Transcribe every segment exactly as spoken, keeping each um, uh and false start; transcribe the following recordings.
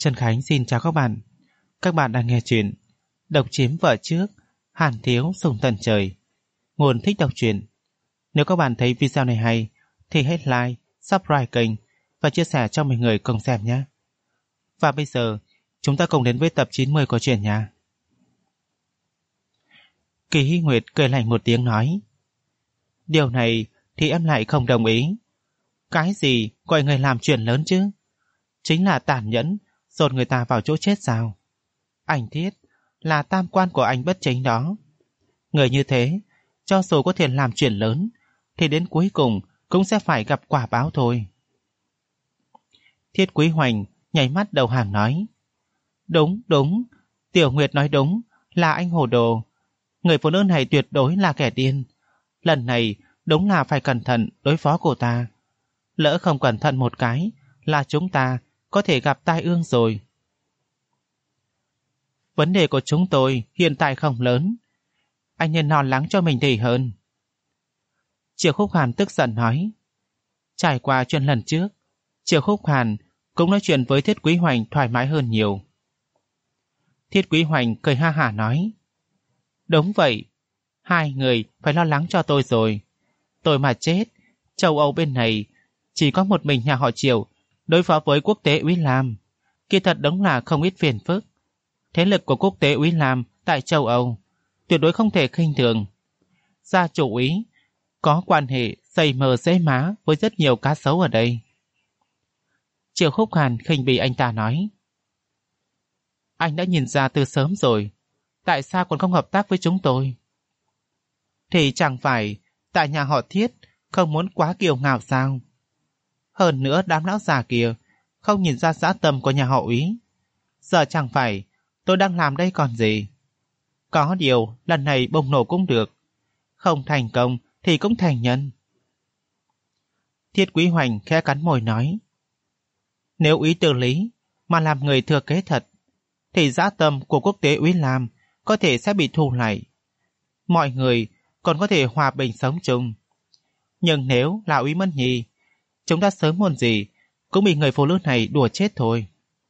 Trần Khánh xin chào các bạn. Các bạn đang nghe chuyện Độc Chiếm Vợ Trước, Hàn Thiếu Sùng Tận Trời. Nguồn thích đọc truyện. Nếu các bạn thấy video này hay thì hãy like, subscribe kênh và chia sẻ cho mọi người cùng xem nhé. Và bây giờ chúng ta cùng đến với tập chín mươi của truyện nha. Kỳ Hy Nguyệt cười lạnh một tiếng nói: Điều này thì em lại không đồng ý. Cái gì gọi người làm chuyện lớn chứ? Chính là tàn nhẫn dồn người ta vào chỗ chết sao? Anh Thiết là tam quan của anh bất chính đó. Người như thế, cho dù có thể làm chuyện lớn, thì đến cuối cùng cũng sẽ phải gặp quả báo thôi. Thiết Quý Hoành nhảy mắt đầu hàng nói: Đúng, đúng, Tiểu Nguyệt nói đúng, là anh hồ đồ. Người phụ nữ này tuyệt đối là kẻ điên. Lần này đúng là phải cẩn thận đối phó cô ta. Lỡ không cẩn thận một cái là chúng ta có thể gặp tai ương rồi. Vấn đề của chúng tôi hiện tại không lớn. Anh nên lo lắng cho mình thì hơn. Triệu Khúc Hàn tức giận nói. Trải qua chuyện lần trước, Triệu Khúc Hàn cũng nói chuyện với Thiết Quý Hoành thoải mái hơn nhiều. Thiết Quý Hoành cười ha hả nói: Đúng vậy, hai người phải lo lắng cho tôi rồi. Tôi mà chết, châu Âu bên này chỉ có một mình nhà họ Triệu đối phó với quốc tế Úy Lam. Kỳ thật đúng là không ít phiền phức. Thế lực của quốc tế Úy Lam tại châu Âu tuyệt đối không thể khinh thường. Gia chủ Úy có quan hệ dày mờ dễ má với rất nhiều cá sấu ở đây. Triệu Khúc Hàn khinh bỉ anh ta nói: Anh đã nhìn ra từ sớm rồi, tại sao còn không hợp tác với chúng tôi? Thì chẳng phải tại nhà họ Thiết không muốn quá kiêu ngạo sao? Hơn nữa đám lão già kia không nhìn ra dã tâm của nhà họ Úy. Giờ chẳng phải tôi đang làm đây còn gì. Có điều lần này bùng nổ cũng được, không thành công thì cũng thành nhân. Thiết Quý Hoành khẽ cắn môi nói: Nếu ý tư lý mà làm người thừa kế thật, thì dã tâm của quốc tế Úy Lam có thể sẽ bị thu lại. Mọi người còn có thể hòa bình sống chung. Nhưng nếu là Úy Mân Nhi, chúng ta sớm muộn gì cũng bị người phụ nữ này đùa chết thôi.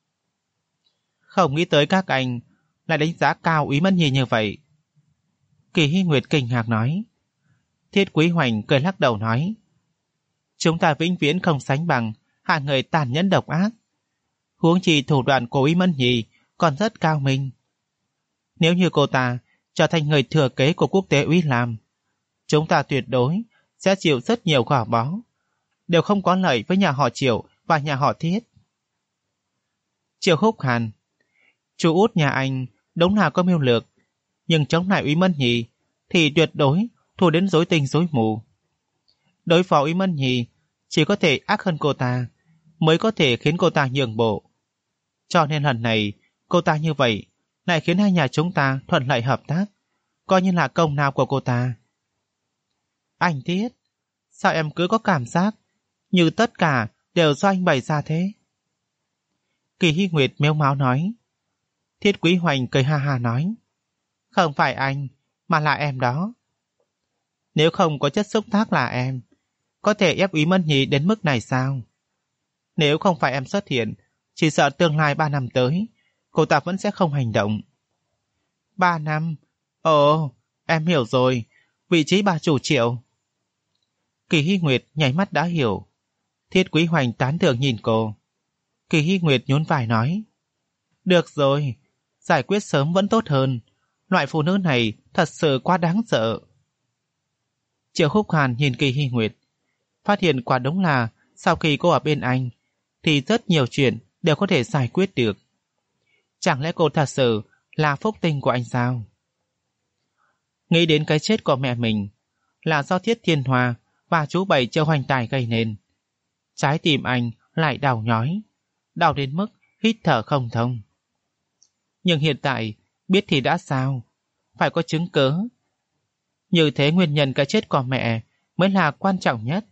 Không nghĩ tới các anh lại đánh giá cao Úy Mân Nhi như vậy. Kỳ Hy Nguyệt kinh ngạc nói. Thiết Quý Hoành cười lắc đầu nói: Chúng ta vĩnh viễn không sánh bằng hạ người tàn nhẫn độc ác. Huống chi thủ đoạn của Úy Mân Nhi còn rất cao minh. Nếu như cô ta trở thành người thừa kế của quốc tế Úy Lam, chúng ta tuyệt đối sẽ chịu rất nhiều gò bó, đều không có lợi với nhà họ Triệu và nhà họ Thiết. Triệu Khúc Hàn: Chú út nhà anh đúng là có mưu lược, nhưng chống lại Úy Mân Nhi thì tuyệt đối thua đến rối tinh rối mù. Đối phó Úy Mân Nhi chỉ có thể ác hơn cô ta, mới có thể khiến cô ta nhường bộ. Cho nên lần này cô ta như vậy lại khiến hai nhà chúng ta thuận lợi hợp tác, coi như là công nào của cô ta. Anh Thiết, sao em cứ có cảm giác như tất cả đều do anh bày ra thế? Kỳ Hy Nguyệt mếu máo nói. Thiết Quý Hoành cười ha ha nói: Không phải anh, mà là em đó. Nếu không có chất xúc tác là em, có thể ép Úy Mân Nhi đến mức này sao? Nếu không phải em xuất hiện, chỉ sợ tương lai ba năm tới cô ta vẫn sẽ không hành động. Ba năm? Ồ, em hiểu rồi, vị trí bà chủ Triệu. Kỳ Hy Nguyệt nháy mắt đã hiểu. Thiết Quý Hoành tán thưởng nhìn cô. Kỳ Hy Nguyệt nhún vai nói: Được rồi, giải quyết sớm vẫn tốt hơn. Loại phụ nữ này thật sự quá đáng sợ. Triệu Khúc Hàn nhìn Kỳ Hy Nguyệt, phát hiện quả đúng là sau khi cô ở bên anh thì rất nhiều chuyện đều có thể giải quyết được. Chẳng lẽ cô thật sự là phúc tinh của anh sao? Nghĩ đến cái chết của mẹ mình là do Thiết Thiên Hoa và chú Bảy Châu Hoành Tài gây nên, trái tim anh lại đau nhói, đau đến mức hít thở không thông. Nhưng hiện tại biết thì đã sao, phải có chứng cớ. Như thế nguyên nhân cái chết của mẹ mới là quan trọng nhất.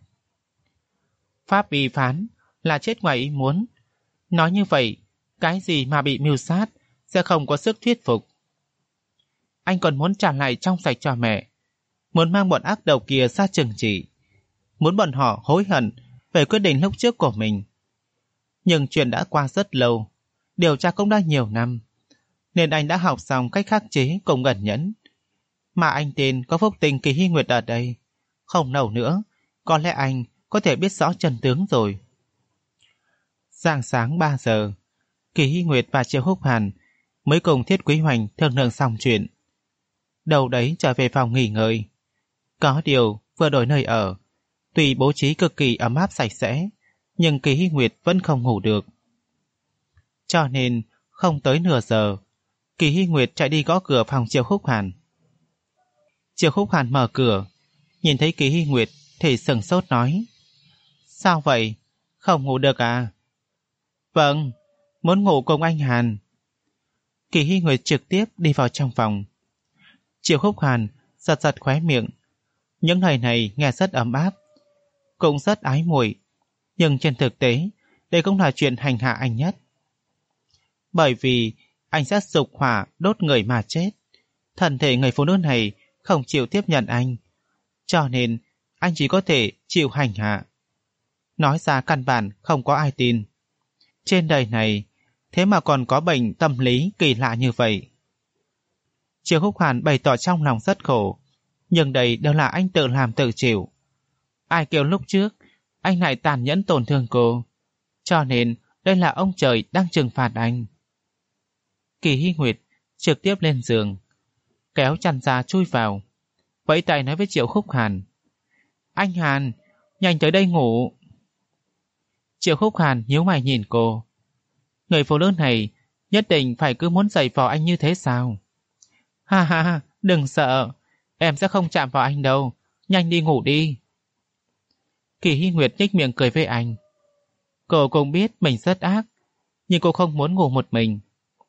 Pháp y phán là chết ngoài ý muốn. Nói như vậy, cái gì mà bị mưu sát sẽ không có sức thuyết phục. Anh còn muốn trả lại trong sạch cho mẹ, muốn mang bọn ác đầu kia ra trừng trị, muốn bọn họ hối hận về quyết định lúc trước của mình. Nhưng chuyện đã qua rất lâu, điều tra cũng đã nhiều năm, nên anh đã học xong cách khắc chế cùng ẩn nhẫn. Mà anh tên có phúc tình Kỳ Hy Nguyệt ở đây, không lâu nữa, có lẽ anh có thể biết rõ chân tướng rồi. Rạng sáng ba giờ, Kỳ Hy Nguyệt và Triệu Húc Hàn mới cùng Thiết Quý Hoành thương lượng xong chuyện. Đầu đấy trở về phòng nghỉ ngơi. Có điều vừa đổi nơi ở, tuy bố trí cực kỳ ấm áp sạch sẽ, nhưng Kỳ Hy Nguyệt vẫn không ngủ được. Cho nên không tới nửa giờ, Kỳ Hy Nguyệt chạy đi gõ cửa phòng Triệu Húc Hàn. Triệu Húc Hàn mở cửa, nhìn thấy Kỳ Hy Nguyệt thì sừng sốt nói: Sao vậy? Không ngủ được à? Vâng, muốn ngủ cùng anh Hàn. Kỳ Hy Nguyệt trực tiếp đi vào trong phòng. Triệu Húc Hàn giật giật khóe miệng. Những lời này nghe rất ấm áp, cũng rất ái muội, nhưng trên thực tế đây cũng là chuyện hành hạ anh nhất. Bởi vì anh sẽ dục hỏa đốt người mà chết. Thân thể người phụ nữ này không chịu tiếp nhận anh, cho nên anh chỉ có thể chịu hành hạ. Nói ra căn bản không có ai tin. Trên đời này thế mà còn có bệnh tâm lý kỳ lạ như vậy. Triệu Húc Hàn bày tỏ trong lòng rất khổ, nhưng đây đều là anh tự làm tự chịu. Ai kêu lúc trước anh lại tàn nhẫn tổn thương cô, cho nên đây là ông trời đang trừng phạt anh. Kỳ Hy Nguyệt trực tiếp lên giường, kéo chăn ra chui vào, vẫy tay nói với Triệu Húc Hàn: Anh Hàn, nhanh tới đây ngủ. Triệu Húc Hàn nhíu mày nhìn cô. Người phụ nữ này nhất định phải cứ muốn giày vò anh như thế sao? Ha ha, đừng sợ, em sẽ không chạm vào anh đâu, nhanh đi ngủ đi. Kỳ Hy Nguyệt nhếch miệng cười với anh. Cô cũng biết mình rất ác, nhưng cô không muốn ngủ một mình.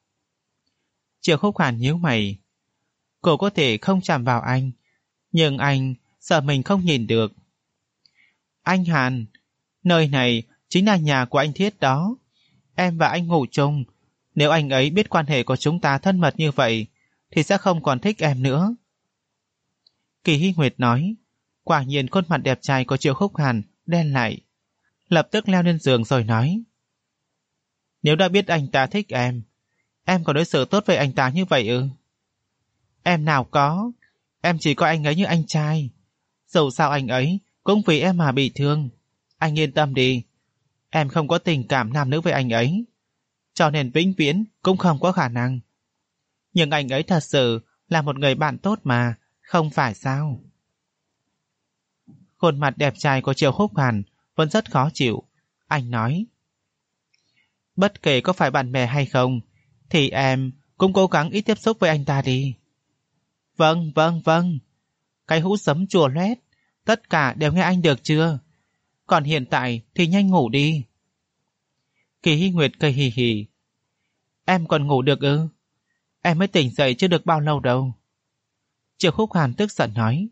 Triệu Húc Hàn nhíu mày. Cô có thể không chạm vào anh, nhưng anh sợ mình không nhìn được. Anh Hàn, nơi này chính là nhà của anh Thiết đó. Em và anh ngủ chung, nếu anh ấy biết quan hệ của chúng ta thân mật như vậy thì sẽ không còn thích em nữa. Kỳ Hy Nguyệt nói. Quả nhiên khuôn mặt đẹp trai của Triệu Húc Hàn đen lại, lập tức leo lên giường rồi nói: Nếu đã biết anh ta thích em, em còn đối xử tốt với anh ta như vậy ư? Em nào có, em chỉ coi anh ấy như anh trai. Dù sao anh ấy cũng vì em mà bị thương. Anh yên tâm đi, em không có tình cảm nam nữ với anh ấy, cho nên vĩnh viễn cũng không có khả năng. Nhưng anh ấy thật sự là một người bạn tốt mà, không phải sao? Khuôn mặt đẹp trai của Triệu Húc Hàn vẫn rất khó chịu. Anh nói: Bất kể có phải bạn bè hay không, thì em cũng cố gắng ít tiếp xúc với anh ta đi. Vâng, vâng, vâng. Cái hũ sấm chùa loét, tất cả đều nghe anh được chưa? Còn hiện tại thì nhanh ngủ đi. Kỳ Hy Nguyệt cười hì hì. Em còn ngủ được ư? Em mới tỉnh dậy chưa được bao lâu đâu. Triệu Húc Hàn tức giận nói.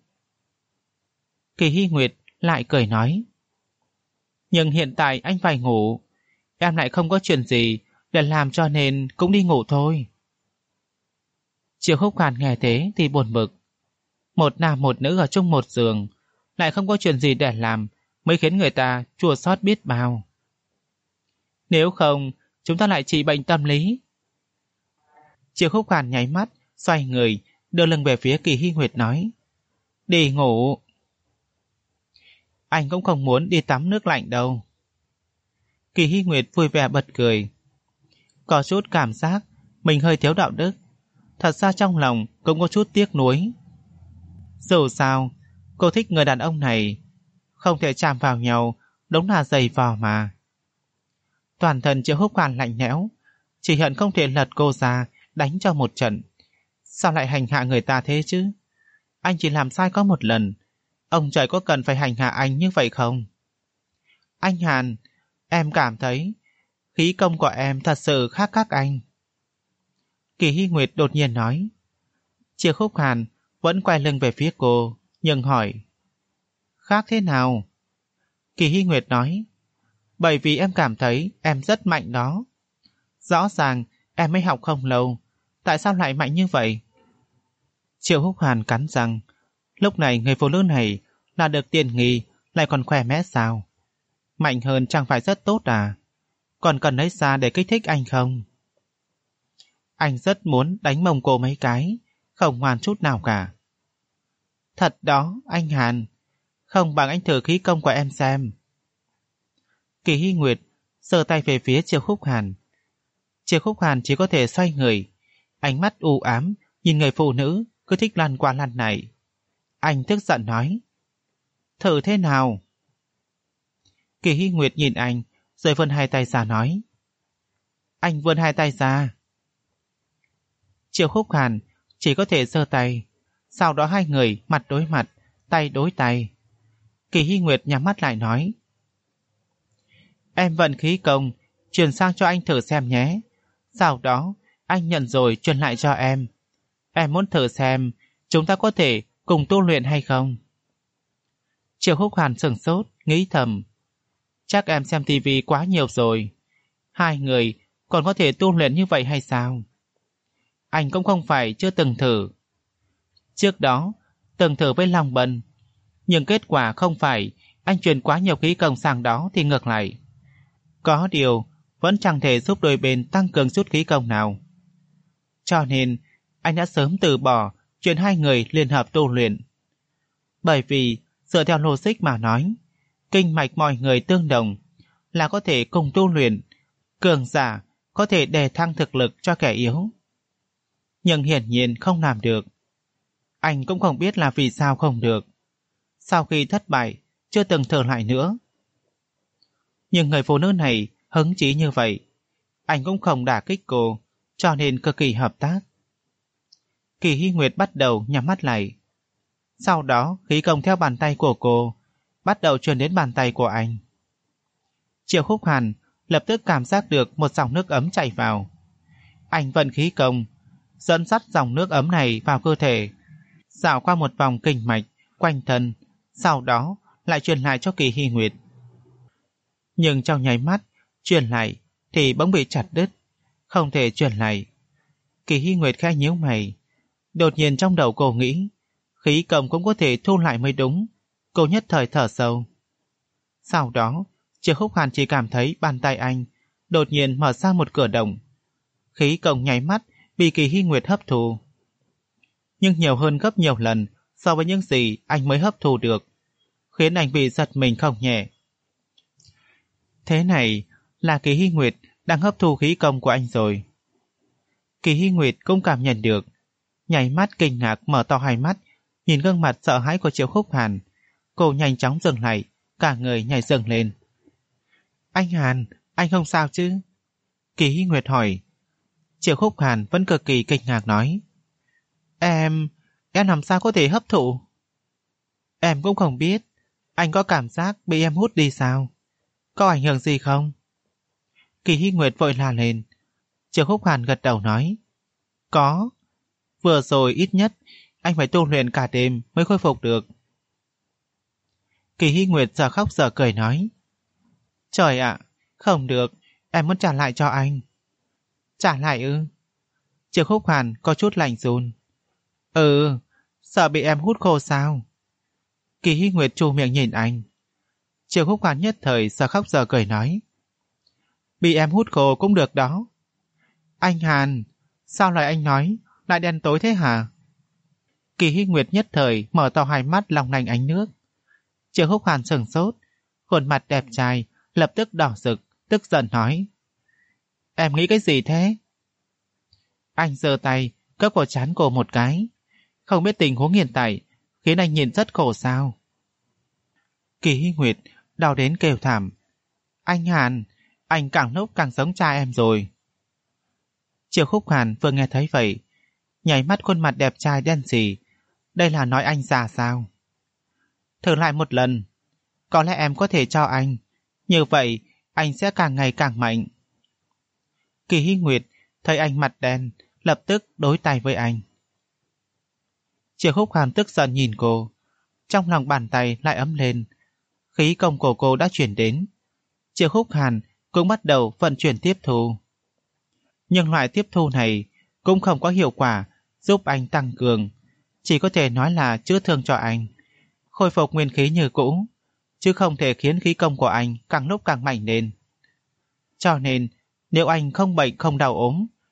Kỳ Hy Nguyệt lại cười nói: Nhưng hiện tại anh phải ngủ, em lại không có chuyện gì để làm cho nên cũng đi ngủ thôi. Triệu Húc Hàn nghe thế thì buồn bực. Một nam một nữ ở chung một giường, lại không có chuyện gì để làm, mới khiến người ta chua xót biết bao. Nếu không, chúng ta lại trị bệnh tâm lý. Triệu Húc Hàn nháy mắt, xoay người, đưa lưng về phía Kỳ Hy Nguyệt nói: Đi ngủ. Anh cũng không muốn đi tắm nước lạnh đâu. Kỳ Hy Nguyệt vui vẻ bật cười. Có chút cảm giác mình hơi thiếu đạo đức. Thật ra trong lòng cũng có chút tiếc nuối. Dù sao, cô thích người đàn ông này, không thể chạm vào nhau, đúng là giày vò mà. Toàn thân Triệu Húc Hàn lạnh lẽo, chỉ hận không thể lật cô ra đánh cho một trận. Sao lại hành hạ người ta thế chứ? Anh chỉ làm sai có một lần, ông trời có cần phải hành hạ anh như vậy không? Anh Hàn, em cảm thấy khí công của em thật sự khác các anh. Kỳ Hy Nguyệt đột nhiên nói. Triệu Húc Hàn vẫn quay lưng về phía cô, nhưng hỏi: Khác thế nào? Kỳ Hy Nguyệt nói: Bởi vì em cảm thấy em rất mạnh đó. Rõ ràng em mới học không lâu, tại sao lại mạnh như vậy? Triệu Húc Hàn cắn răng. Lúc này người phụ nữ này là được tiền nghi, lại còn khỏe mẽ sao? Mạnh hơn chẳng phải rất tốt à? Còn cần lấy ra để kích thích anh không? Anh rất muốn đánh mông cô mấy cái, không ngoan chút nào cả. Thật đó, anh Hàn, không bằng anh thử khí công của em xem. Kỳ Hy Nguyệt giơ tay về phía Triệu Khúc Hàn. Triệu Khúc Hàn chỉ có thể xoay người, ánh mắt u ám nhìn người phụ nữ cứ thích lăn qua lăn lại. Anh tức giận nói, thử thế nào? Kỳ Hy Nguyệt nhìn anh, rồi vươn hai tay ra nói, anh vươn hai tay ra. Triệu Khúc Hàn chỉ có thể giơ tay, sau đó hai người mặt đối mặt, tay đối tay. Kỳ Hy Nguyệt nhắm mắt lại nói, em vận khí công, truyền sang cho anh thử xem nhé. Sau đó, anh nhận rồi truyền lại cho em. Em muốn thử xem, chúng ta có thể cùng tu luyện hay không? Triệu Khúc Hàn sửng sốt, nghĩ thầm, chắc em xem tivi quá nhiều rồi. Hai người còn có thể tu luyện như vậy hay sao? Anh cũng không phải chưa từng thử. Trước đó, từng thử với Long Bân, nhưng kết quả không phải anh truyền quá nhiều khí công sang đó thì ngược lại. Có điều, vẫn chẳng thể giúp đôi bên tăng cường chút khí công nào. Cho nên, anh đã sớm từ bỏ chuyện hai người liên hợp tu luyện. Bởi vì, dựa theo logic mà nói, kinh mạch mọi người tương đồng, là có thể cùng tu luyện, cường giả có thể đề thăng thực lực cho kẻ yếu. Nhưng hiển nhiên không làm được. Anh cũng không biết là vì sao không được. Sau khi thất bại, chưa từng thử lại nữa. Nhưng người phụ nữ này hứng chí như vậy, anh cũng không đả kích cô, cho nên cực kỳ hợp tác. Kỳ Hy Nguyệt bắt đầu nhắm mắt lại. Sau đó khí công theo bàn tay của cô bắt đầu truyền đến bàn tay của anh. Triệu Khúc Hàn lập tức cảm giác được một dòng nước ấm chảy vào. Anh vận khí công, dẫn dắt dòng nước ấm này vào cơ thể, dạo qua một vòng kinh mạch quanh thân, sau đó lại truyền lại cho Kỳ Hy Nguyệt. Nhưng trong nháy mắt truyền lại thì bỗng bị chặt đứt, không thể truyền lại. Kỳ Hy Nguyệt khẽ nhíu mày, đột nhiên trong đầu cô nghĩ, khí công cũng có thể thu lại mới đúng. Cô nhất thời thở sâu. Sau đó, Triệu Khúc Hàn chỉ cảm thấy bàn tay anh đột nhiên mở ra một cửa động. Khí công nháy mắt bị Kỳ Hy Nguyệt hấp thụ, nhưng nhiều hơn gấp nhiều lần so với những gì anh mới hấp thụ được, khiến anh bị giật mình không nhẹ. Thế này là Kỳ Hy Nguyệt đang hấp thu khí công của anh rồi. Kỳ Hy Nguyệt cũng cảm nhận được, nháy mắt kinh ngạc mở to hai mắt, nhìn gương mặt sợ hãi của Triệu Khúc Hàn. Cô nhanh chóng dừng lại, cả người nhảy dựng lên. Anh Hàn, anh không sao chứ? Kỳ Hy Nguyệt hỏi. Triệu Khúc Hàn vẫn cực kỳ kinh ngạc nói, Em, em làm sao có thể hấp thụ? Em cũng không biết, anh có cảm giác bị em hút đi sao? Có ảnh hưởng gì không? Kỳ Hy Nguyệt vội la lên. Triệu Khúc Hàn gật đầu nói, có. Vừa rồi ít nhất anh phải tu luyện cả đêm mới khôi phục được. Kỳ Hy Nguyệt giờ khóc giờ cười nói, trời ạ, không được, em muốn trả lại cho anh. Trả lại ư? Triệu Khúc Hàn có chút lạnh run. Ừ, sợ bị em hút khô sao? Kỳ Hy Nguyệt trù miệng nhìn anh. Triệu Khúc Hàn nhất thời giờ khóc giờ cười nói, bị em hút khô cũng được đó. Anh Hàn, sao lời anh nói lại đen tối thế hả? Kỳ Hy Nguyệt nhất thời mở to hai mắt long lanh ánh nước. Triệu Khúc Hàn sửng sốt, khuôn mặt đẹp trai lập tức đỏ rực, tức giận nói, em nghĩ cái gì thế? Anh giơ tay cướp vào trán cô một cái, không biết tình huống hiện tại khiến anh nhìn rất khổ sao? Kỳ Hy Nguyệt đau đến kêu thảm, anh Hàn, anh càng lúc càng giống cha em rồi. Triệu Khúc Hàn vừa nghe thấy vậy, nháy mắt khuôn mặt đẹp trai đen sì, đây là nói anh già sao? Thử lại một lần, có lẽ em có thể cho anh, như vậy anh sẽ càng ngày càng mạnh. Kỳ Hy Nguyệt thấy anh mặt đen, lập tức đối tay với anh. Triệu Khúc Hàn tức giận nhìn cô, trong lòng bàn tay lại ấm lên, khí công của cô đã chuyển đến. Triệu Khúc Hàn cũng bắt đầu vận chuyển tiếp thu. Nhưng loại tiếp thu này cũng không có hiệu quả giúp anh tăng cường, chỉ có thể nói là chữa thương cho anh, khôi phục nguyên khí như cũ, chứ không thể khiến khí công của anh càng lúc càng mạnh lên. Cho nên, nếu anh không bệnh không đau ốm,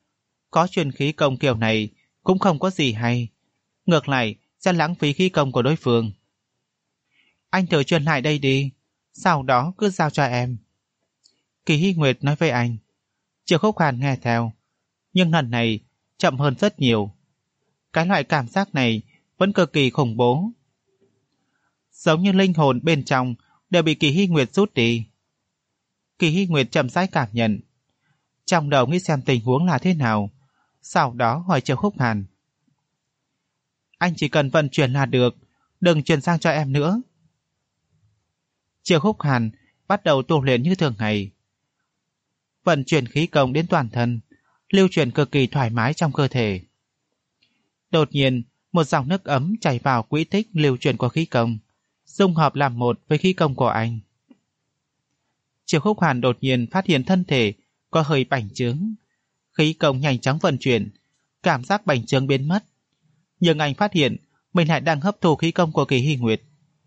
Có truyền khí công kiểu này cũng không có gì hay, ngược lại sẽ lãng phí khí công của đối phương. Anh thử truyền lại đây đi, sau đó cứ giao cho em. Kỳ Hy Nguyệt nói với anh. Triệu Khúc Hàn nghe theo, nhưng lần này chậm hơn rất nhiều. Cái loại cảm giác này vẫn cực kỳ khủng bố, giống như linh hồn bên trong đều bị Kỳ Hy Nguyệt rút đi. Kỳ Hy Nguyệt chậm rãi cảm nhận, trong đầu nghĩ xem tình huống là thế nào, sau đó hỏi Triệu Khúc Hàn. Anh chỉ cần vận chuyển là được, đừng chuyển sang cho em nữa. Triệu Khúc Hàn bắt đầu tu luyện như thường ngày, vận chuyển khí công đến toàn thân, lưu chuyển cực kỳ thoải mái trong cơ thể. Đột nhiên, một dòng nước ấm chảy vào quỹ tích lưu chuyển của khí công, dung hợp làm một với khí công của anh. Triệu Khúc Hàn đột nhiên phát hiện thân thể có hơi bành trướng, khí công nhanh chóng vận chuyển, cảm giác bành trướng biến mất. Nhưng anh phát hiện mình lại đang hấp thu khí công của Kỳ Hy Nguyệt.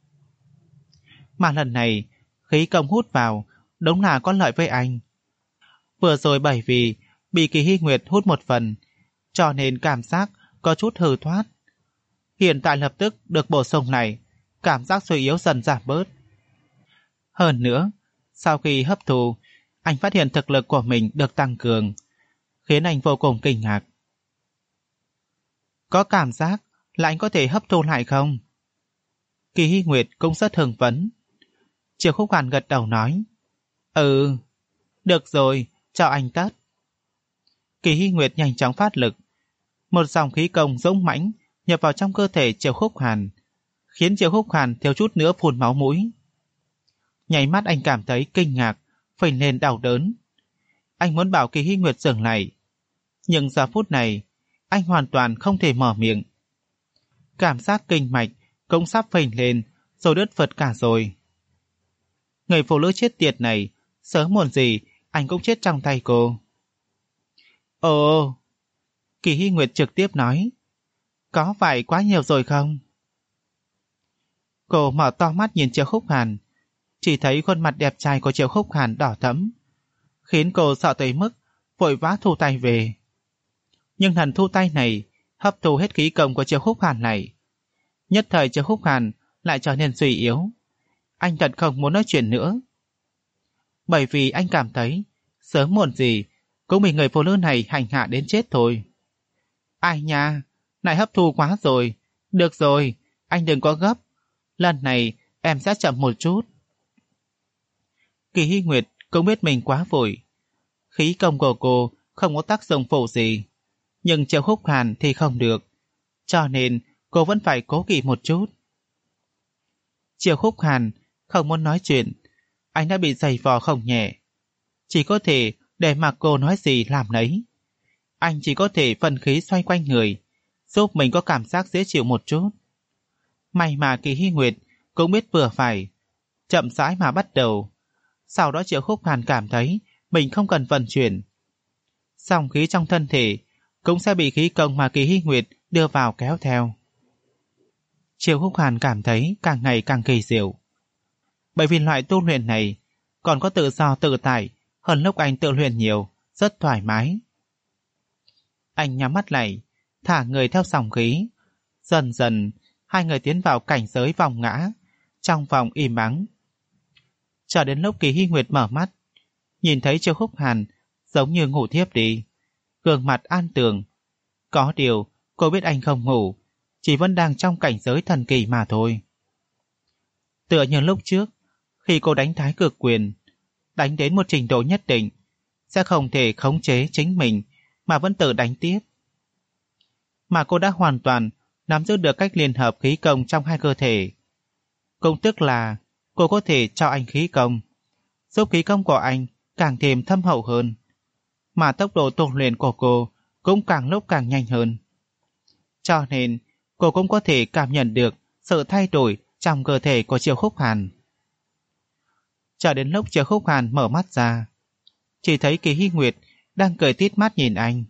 Mà lần này, khí công hút vào đúng là có lợi với anh. Vừa rồi bởi vì bị Kỳ Hy Nguyệt hút một phần, cho nên cảm giác có chút hư thoát. Hiện tại lập tức được bổ sung lại, cảm giác suy yếu dần giảm bớt. Hơn nữa, sau khi hấp thu, anh phát hiện thực lực của mình được tăng cường, khiến anh vô cùng kinh ngạc. Có cảm giác là anh có thể hấp thu lại không? Kỳ Hy Nguyệt cũng rất hưng phấn. Triệu Khúc Hàn gật đầu nói. Ừ, được rồi, cho anh tất. Kỳ Hy Nguyệt nhanh chóng phát lực, một dòng khí công dũng mãnh nhập vào trong cơ thể Triệu Khúc Hàn, khiến Triệu Khúc Hàn thiếu chút nữa phun máu mũi. Nháy mắt anh cảm thấy kinh ngạc, phình lên đau đớn. Anh muốn bảo Kỳ Hy Nguyệt dừng lại, nhưng giờ phút này anh hoàn toàn không thể mở miệng. Cảm giác kinh mạch cũng sắp phình lên rồi đứt phật cả rồi. Người phụ nữ chết tiệt này, sớm muộn gì anh cũng chết trong tay cô. Ồ, Kỳ Hy Nguyệt trực tiếp nói. Có phải quá nhiều rồi không? Cô mở to mắt nhìn Triệu Khúc Hàn, chỉ thấy khuôn mặt đẹp trai của Triệu Khúc Hàn đỏ thẫm, khiến cô sợ tới mức vội vã thu tay về. Nhưng lần thu tay này hấp thu hết khí công của Triệu Khúc Hàn này. Nhất thời Triệu Khúc Hàn lại trở nên suy yếu. Anh thật không muốn nói chuyện nữa, bởi vì anh cảm thấy sớm muộn gì cũng bị người phụ nữ này hành hạ đến chết thôi. Ai nha, này hấp thu quá rồi. Được rồi, anh đừng có gấp, lần này em sẽ chậm một chút. Kỳ Hy Nguyệt cũng biết mình quá vội, khí công của cô không có tác dụng phụ gì, nhưng Triệu Khúc Hàn thì không được, cho nên cô vẫn phải cố kỵ một chút. Triệu Khúc Hàn không muốn nói chuyện, anh đã bị giày vò không nhẹ, chỉ có thể để mặc cô nói gì làm nấy. Anh chỉ có thể phân khí xoay quanh người, giúp mình có cảm giác dễ chịu một chút. May mà Kỳ Hy Nguyệt cũng biết vừa phải, chậm rãi mà bắt đầu. Sau đó Triệu Khúc Hàn cảm thấy mình không cần vận chuyển, dòng khí trong thân thể cũng sẽ bị khí công mà Kỳ Hy Nguyệt đưa vào kéo theo. Triệu Khúc Hàn cảm thấy càng ngày càng kỳ diệu, bởi vì loại tu luyện này còn có tự do tự tại hơn lúc anh tự luyện nhiều, rất thoải mái. Anh nhắm mắt lại, thả người theo dòng khí. Dần dần, hai người tiến vào cảnh giới vòng ngã, trong vòng im ắng. Cho đến lúc Kỳ Hy Nguyệt mở mắt, nhìn thấy Triệu Khúc Hàn giống như ngủ thiếp đi, gương mặt an tường. Có điều, cô biết anh không ngủ, chỉ vẫn đang trong cảnh giới thần kỳ mà thôi. Tựa như lúc trước, khi cô đánh thái cực quyền, đánh đến một trình độ nhất định, sẽ không thể khống chế chính mình mà vẫn tự đánh tiếp. Mà cô đã hoàn toàn nắm giữ được cách liên hợp khí công trong hai cơ thể. Cũng tức là cô có thể cho anh khí công, giúp khí công của anh càng thêm thâm hậu hơn, mà tốc độ tu luyện của cô cũng càng lúc càng nhanh hơn. Cho nên cô cũng có thể cảm nhận được sự thay đổi trong cơ thể của Triệu Khúc Hàn. Cho đến lúc Triệu Khúc Hàn mở mắt ra, chỉ thấy Kỳ Hy Nguyệt đang cười tít mắt nhìn anh.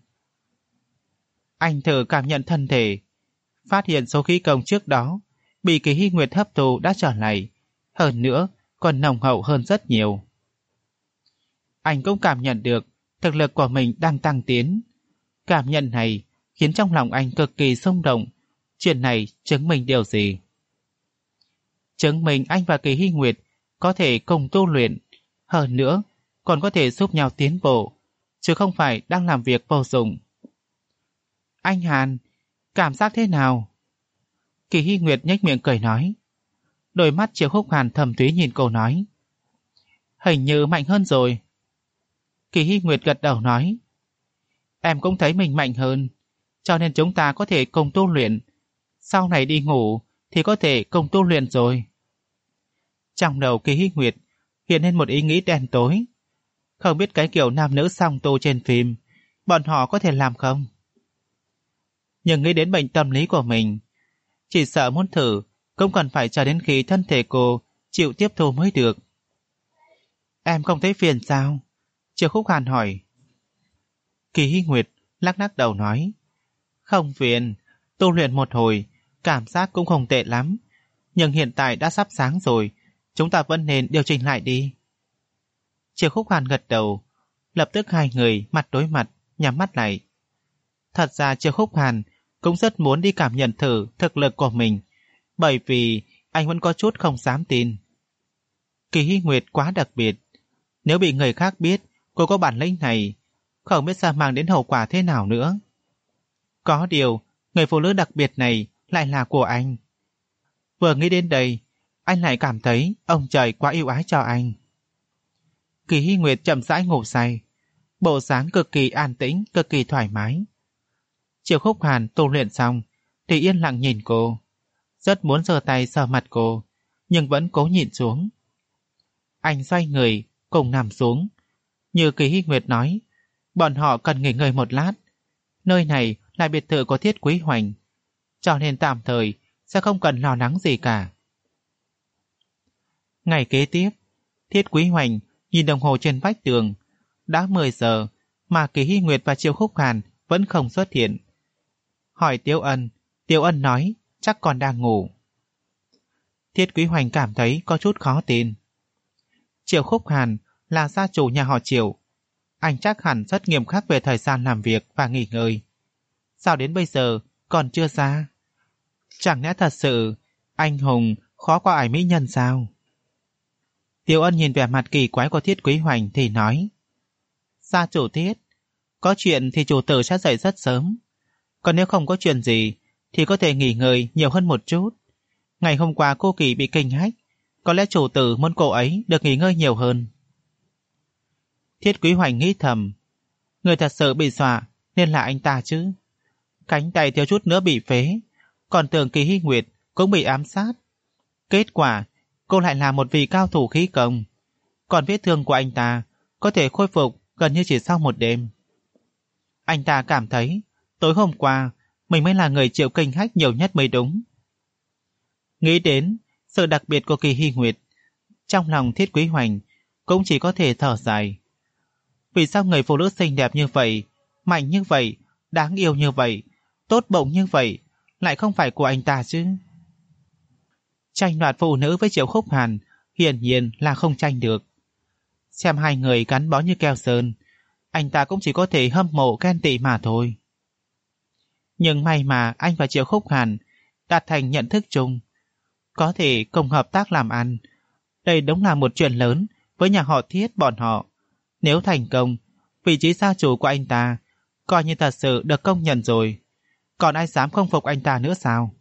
Anh thử cảm nhận thân thể, phát hiện số khí công trước đó bị Kỳ Hy Nguyệt hấp thụ đã trở lại, hơn nữa còn nồng hậu hơn rất nhiều. Anh cũng cảm nhận được thực lực của mình đang tăng tiến, Cảm nhận này khiến trong lòng anh cực kỳ xung động. Chuyện này chứng minh điều gì? Chứng minh anh và Kỳ Hy Nguyệt có thể cùng tu luyện, hơn nữa còn có thể giúp nhau tiến bộ, chứ không phải đang làm việc vô dụng. Anh Hàn, cảm giác thế nào? Kỳ Hy Nguyệt nhếch miệng cười nói. Đôi mắt Triệu Khúc Hàn thầm thúy nhìn cô nói. Hình như mạnh hơn rồi. Kỳ Hy Nguyệt gật đầu nói. Em cũng thấy mình mạnh hơn, cho nên chúng ta có thể cùng tu luyện. Sau này đi ngủ thì có thể cùng tu luyện rồi. Trong đầu Kỳ Hy Nguyệt hiện lên một ý nghĩ đen tối. Không biết cái kiểu nam nữ song tu trên phim, bọn họ có thể làm không? Nhưng nghĩ đến bệnh tâm lý của mình, chỉ sợ muốn thử cũng cần phải chờ đến khi thân thể cô chịu tiếp thu mới được. Em không thấy phiền sao? Triệu Khúc Hàn hỏi. Kỳ Hy Nguyệt lắc lắc đầu nói. Không phiền, tu luyện một hồi, cảm giác cũng không tệ lắm. Nhưng hiện tại đã sắp sáng rồi, chúng ta vẫn nên điều chỉnh lại đi. Triệu Khúc Hàn gật đầu, lập tức hai người mặt đối mặt, nhắm mắt lại. Thật ra Triệu Khúc Hàn cũng rất muốn đi cảm nhận thử thực lực của mình, bởi vì anh vẫn có chút không dám tin. Kỳ Hy Nguyệt quá đặc biệt, nếu bị người khác biết cô có bản lĩnh này, không biết sẽ mang đến hậu quả thế nào nữa. Có điều, người phụ nữ đặc biệt này lại là của anh. Vừa nghĩ đến đây, anh lại cảm thấy ông trời quá yêu ái cho anh. Kỳ Hy Nguyệt chậm rãi ngủ say, bộ dáng cực kỳ an tĩnh, cực kỳ thoải mái. Triệu Khúc Hàn tu luyện xong thì yên lặng nhìn cô, rất muốn giơ tay sờ mặt cô, nhưng vẫn cố nhịn xuống. Anh xoay người cùng nằm xuống. Như Kỳ Hy Nguyệt nói, bọn họ cần nghỉ ngơi một lát. Nơi này là biệt thự của Thiết Quý Hoành, cho nên tạm thời sẽ không cần lo lắng gì cả. Ngày kế tiếp, Thiết Quý Hoành nhìn đồng hồ trên vách tường. Đã mười giờ mà Kỳ Hy Nguyệt và Triệu Khúc Hàn vẫn không xuất hiện. Hỏi Tiêu Ân, Tiêu Ân nói chắc còn đang ngủ. Thiết Quý Hoành cảm thấy có chút khó tin. Triệu Khúc Hàn là gia chủ nhà họ Triệu, anh chắc hẳn rất nghiêm khắc về thời gian làm việc và nghỉ ngơi. Sao đến bây giờ còn chưa ra? Chẳng lẽ thật sự anh hùng khó qua ải mỹ nhân sao? Tiêu Ân nhìn vẻ mặt kỳ quái của Thiết Quý Hoành thì nói. Gia chủ Thiết, có chuyện thì chủ tử sẽ dậy rất sớm. Còn nếu không có chuyện gì thì có thể nghỉ ngơi nhiều hơn một chút. Ngày hôm qua cô Kỳ bị kinh hách, có lẽ chủ tử muốn cô ấy được nghỉ ngơi nhiều hơn. Thiết Quý Hoành nghĩ thầm, người thật sự bị dọa nên là anh ta chứ. Cánh tay thiếu chút nữa bị phế, còn tưởng Kỳ Hy Nguyệt cũng bị ám sát. Kết quả cô lại là một vị cao thủ khí công, còn vết thương của anh ta có thể khôi phục gần như chỉ sau một đêm. Anh ta cảm thấy tối hôm qua mình mới là người chịu kinh hách nhiều nhất mới đúng. Nghĩ đến sự đặc biệt của Kỳ Hy Nguyệt, trong lòng Thiết Quý Hoành cũng chỉ có thể thở dài. Vì sao người phụ nữ xinh đẹp như vậy, mạnh như vậy, đáng yêu như vậy, tốt bụng như vậy lại không phải của anh ta chứ? Tranh đoạt phụ nữ với Triệu Khúc Hàn hiển nhiên là không tranh được. Xem hai người gắn bó như keo sơn, anh ta cũng chỉ có thể hâm mộ ghen tị mà thôi. Nhưng may mà anh và Triệu Khúc Hàn đạt thành nhận thức chung, có thể cùng hợp tác làm ăn. Đây đúng là một chuyện lớn với nhà họ Thiết bọn họ. Nếu thành công, vị trí gia chủ của anh ta coi như thật sự được công nhận rồi. Còn ai dám không phục anh ta nữa sao?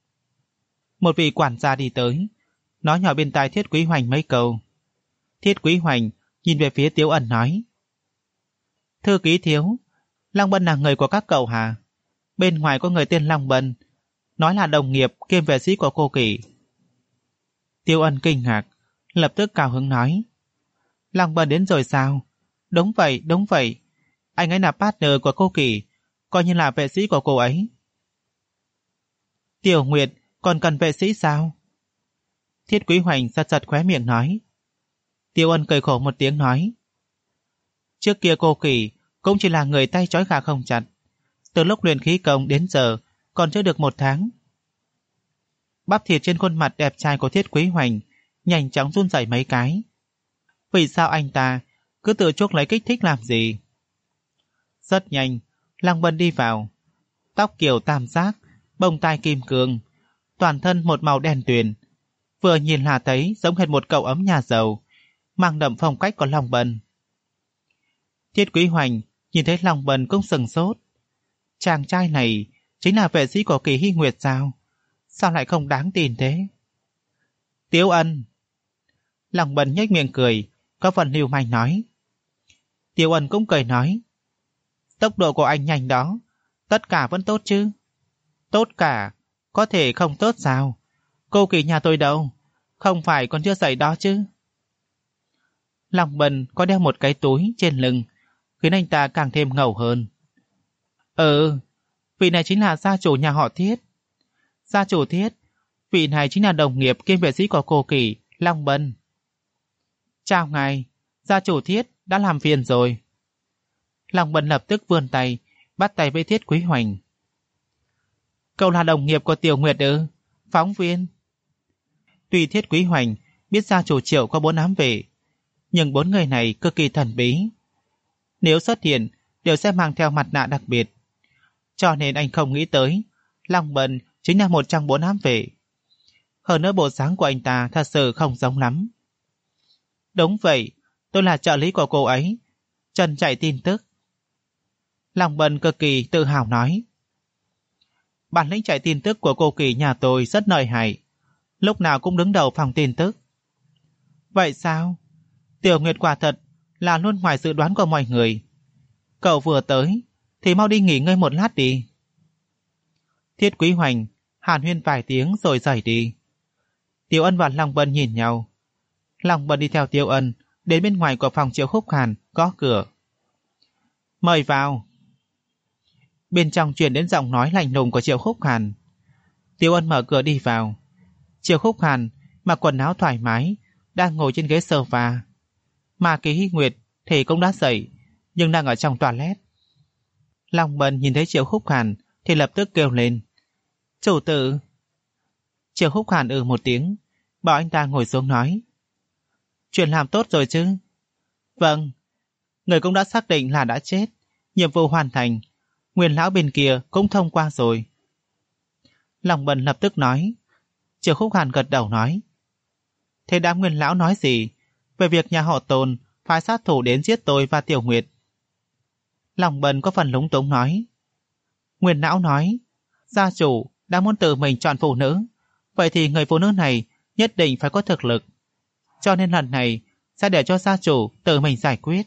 Một vị quản gia đi tới, nói nhỏ bên tai Thiết Quý Hoành mấy câu. Thiết Quý Hoành nhìn về phía Tiếu Ân nói. Thư ký Thiếu, Long Bân là người của các cậu hả? Bên ngoài có người tên Long Bân, nói là đồng nghiệp kiêm vệ sĩ của cô Kỳ. Tiếu Ân kinh ngạc, lập tức cao hứng nói. Long Bân đến rồi sao? Đúng vậy, đúng vậy. Anh ấy là partner của cô Kỳ, coi như là vệ sĩ của cô ấy. Tiểu Nguyệt còn cần vệ sĩ sao? Thiết Quý Hoành giật giật khóe miệng nói. Tiêu Ân cười khổ một tiếng nói. Trước kia cô Kỳ cũng chỉ là người tay trói gà không chặt. Từ lúc luyện khí công đến giờ còn chưa được một tháng. Bắp thịt trên khuôn mặt đẹp trai của Thiết Quý Hoành nhanh chóng run rẩy mấy cái. Vì sao anh ta cứ tự chuốc lấy kích thích làm gì? Rất nhanh, Lăng Bân đi vào. Tóc kiểu tam giác, bông tai kim cương, toàn thân một màu đen tuyền. Vừa nhìn là thấy giống hệt một cậu ấm nhà giàu, mang đậm phong cách của Long Bân. Thiết Quý Hoành nhìn thấy Long Bân cũng sừng sốt. Chàng trai này chính là vệ sĩ của Kỳ Hy Nguyệt sao? Sao lại không đáng tin thế? Tiếu Ân. Long Bân nhếch miệng cười, có phần lưu manh nói. Tiếu Ân cũng cười nói. Tốc độ của anh nhanh đó, tất cả vẫn tốt chứ? Tốt cả, có thể không tốt sao? Cô Kỳ nhà tôi đâu, không phải còn chưa dậy đó chứ? Long Bân có đeo một cái túi trên lưng, khiến anh ta càng thêm ngầu hơn. Ừ, vị này chính là gia chủ nhà họ Thiết. Gia chủ Thiết, vị này chính là đồng nghiệp kiêm vệ sĩ của cô Kỳ, Long Bân. Chào ngài, gia chủ Thiết đã làm phiền rồi. Long Bân lập tức vươn tay, bắt tay với Thiết Quý Hoành. Cậu là đồng nghiệp của Tiểu Nguyệt ư? Phóng viên. Tuy Thiết Quý Hoành biết gia chủ Triệu có bốn ám vệ, nhưng bốn người này cực kỳ thần bí. Nếu xuất hiện, đều sẽ mang theo mặt nạ đặc biệt. Cho nên anh không nghĩ tới, Long Bân chính là một trong bốn ám vệ. Hơn nữa bộ dáng của anh ta thật sự không giống lắm. Đúng vậy, tôi là trợ lý của cô ấy, Trần chạy tin tức. Long Bân cực kỳ tự hào nói. Bản lĩnh chạy tin tức của cô Kỳ nhà tôi rất lợi hại, lúc nào cũng đứng đầu phòng tin tức. Vậy sao? Tiểu Nguyệt quả thật là luôn ngoài dự đoán của mọi người. Cậu vừa tới thì mau đi nghỉ ngơi một lát đi. Thiết Quý Hoành hàn huyên vài tiếng rồi rời đi. Tiểu Ân và Long Bân nhìn nhau. Long Bân đi theo Tiểu Ân đến bên ngoài của phòng Triệu Khúc Hàn, gõ cửa. Mời vào. Bên trong truyền đến giọng nói lạnh lùng của Triệu Khúc Hàn. Tiểu Ân mở cửa đi vào. Triệu Khúc Hàn mặc quần áo thoải mái, đang ngồi trên ghế sofa. Mà Kỳ Hy Nguyệt thì cũng đã dậy, nhưng đang ở trong toilet. Long Bân nhìn thấy Triệu Khúc Hàn thì lập tức kêu lên. Chủ tử. Triệu Khúc Hàn ừ một tiếng, bảo anh ta ngồi xuống nói. Chuyện làm tốt rồi chứ? Vâng, người cũng đã xác định là đã chết, nhiệm vụ hoàn thành, Nguyên lão bên kia cũng thông qua rồi. Long Bân lập tức nói. Triệu Khúc Hàn gật đầu nói. Thế đám Nguyên lão nói gì về việc nhà họ Tôn phái sát thủ đến giết tôi và Tiểu Nguyệt? Long Bân có phần lúng túng nói. Nguyên lão nói, gia chủ đã muốn tự mình chọn phụ nữ, vậy thì người phụ nữ này nhất định phải có thực lực. Cho nên lần này sẽ để cho gia chủ tự mình giải quyết.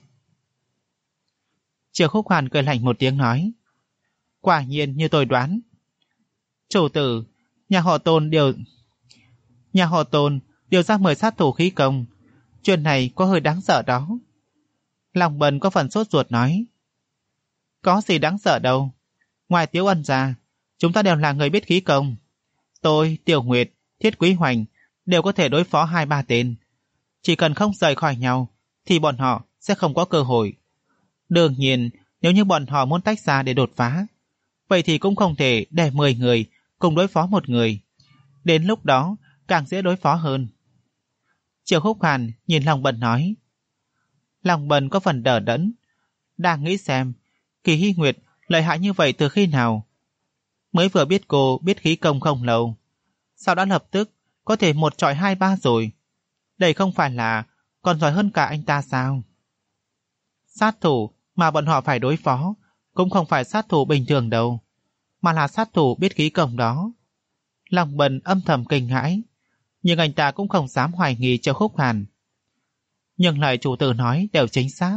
Triệu Khúc Hàn cười lạnh một tiếng nói. Quả nhiên như tôi đoán. Chủ tử, nhà họ Tôn điều Nhà họ Tôn điều ra mời sát thủ khí công. Chuyện này có hơi đáng sợ đó. Long Bân có phần sốt ruột nói. Có gì đáng sợ đâu. Ngoài Tiếu Ân ra, chúng ta đều là người biết khí công. Tôi, Tiểu Nguyệt, Thiết Quý Hoành đều có thể đối phó hai ba tên. Chỉ cần không rời khỏi nhau thì bọn họ sẽ không có cơ hội. Đương nhiên, nếu như bọn họ muốn tách ra để đột phá, vậy thì cũng không thể để mười người cùng đối phó một người. Đến lúc đó càng dễ đối phó hơn. Triệu Khúc Hàn nhìn Long Bân nói. Long Bân có phần đờ đẫn, đang nghĩ xem Kỳ Hy Nguyệt lợi hại như vậy từ khi nào. Mới vừa biết cô biết khí công không lâu, sao đã lập tức có thể một trọi hai ba rồi? Đây không phải là còn giỏi hơn cả anh ta sao? Sát thủ mà bọn họ phải đối phó cũng không phải sát thủ bình thường đâu, mà là sát thủ biết khí công đó. Long Bân âm thầm kinh hãi, nhưng anh ta cũng không dám hoài nghi Triệu Khúc Hàn. Nhưng lời chủ tử nói đều chính xác.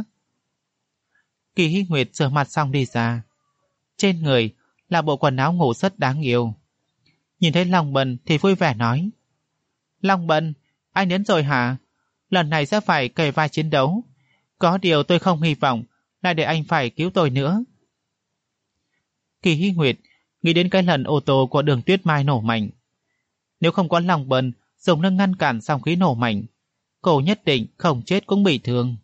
Kỳ Hy Nguyệt rửa mặt xong đi ra. Trên người là bộ quần áo ngủ rất đáng yêu. Nhìn thấy Long Bân thì vui vẻ nói. Long Bân, anh đến rồi hả? Lần này sẽ phải kề vai chiến đấu. Có điều tôi không hy vọng lại để anh phải cứu tôi nữa. Kỳ Hy Nguyệt nghĩ đến cái lần ô tô của Đường Tuyết Mai nổ mạnh. Nếu không có Long Bân dùng năng ngăn cản sóng khí nổ mạnh, cô nhất định không chết cũng bị thương.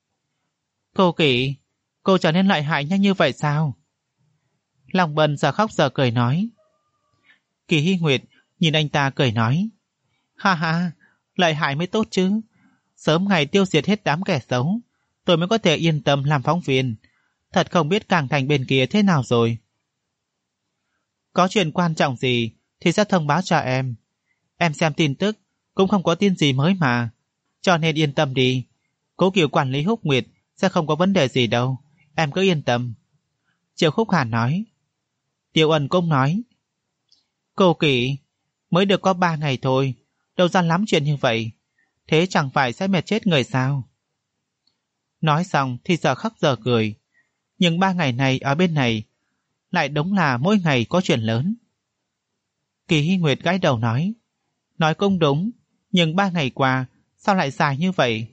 Cô Kỳ, cô trở nên lợi hại nhanh như vậy sao? Long Bân giờ khóc giờ cười nói. Kỳ Hy Nguyệt nhìn anh ta cười nói. Ha ha, lợi hại mới tốt chứ. Sớm ngày tiêu diệt hết đám kẻ xấu, tôi mới có thể yên tâm làm phóng viên. Thật không biết Càng Thành bên kia thế nào rồi. Có chuyện quan trọng gì thì sẽ thông báo cho em. Em xem tin tức cũng không có tin gì mới mà, cho nên yên tâm đi. Cố Kiều quản lý Húc Nguyệt sẽ không có vấn đề gì đâu, em cứ yên tâm. Triệu Khúc Hàn nói. Tiêu Ân cũng nói. Cô Kỷ, mới được có ba ngày thôi, đâu ra lắm chuyện như vậy. Thế chẳng phải sẽ mệt chết người sao? Nói xong thì giờ khóc giờ cười. Nhưng ba ngày này ở bên này lại đúng là mỗi ngày có chuyện lớn. Kỳ Hy Nguyệt gãi đầu nói. Nói cũng đúng, nhưng ba ngày qua sao lại dài như vậy?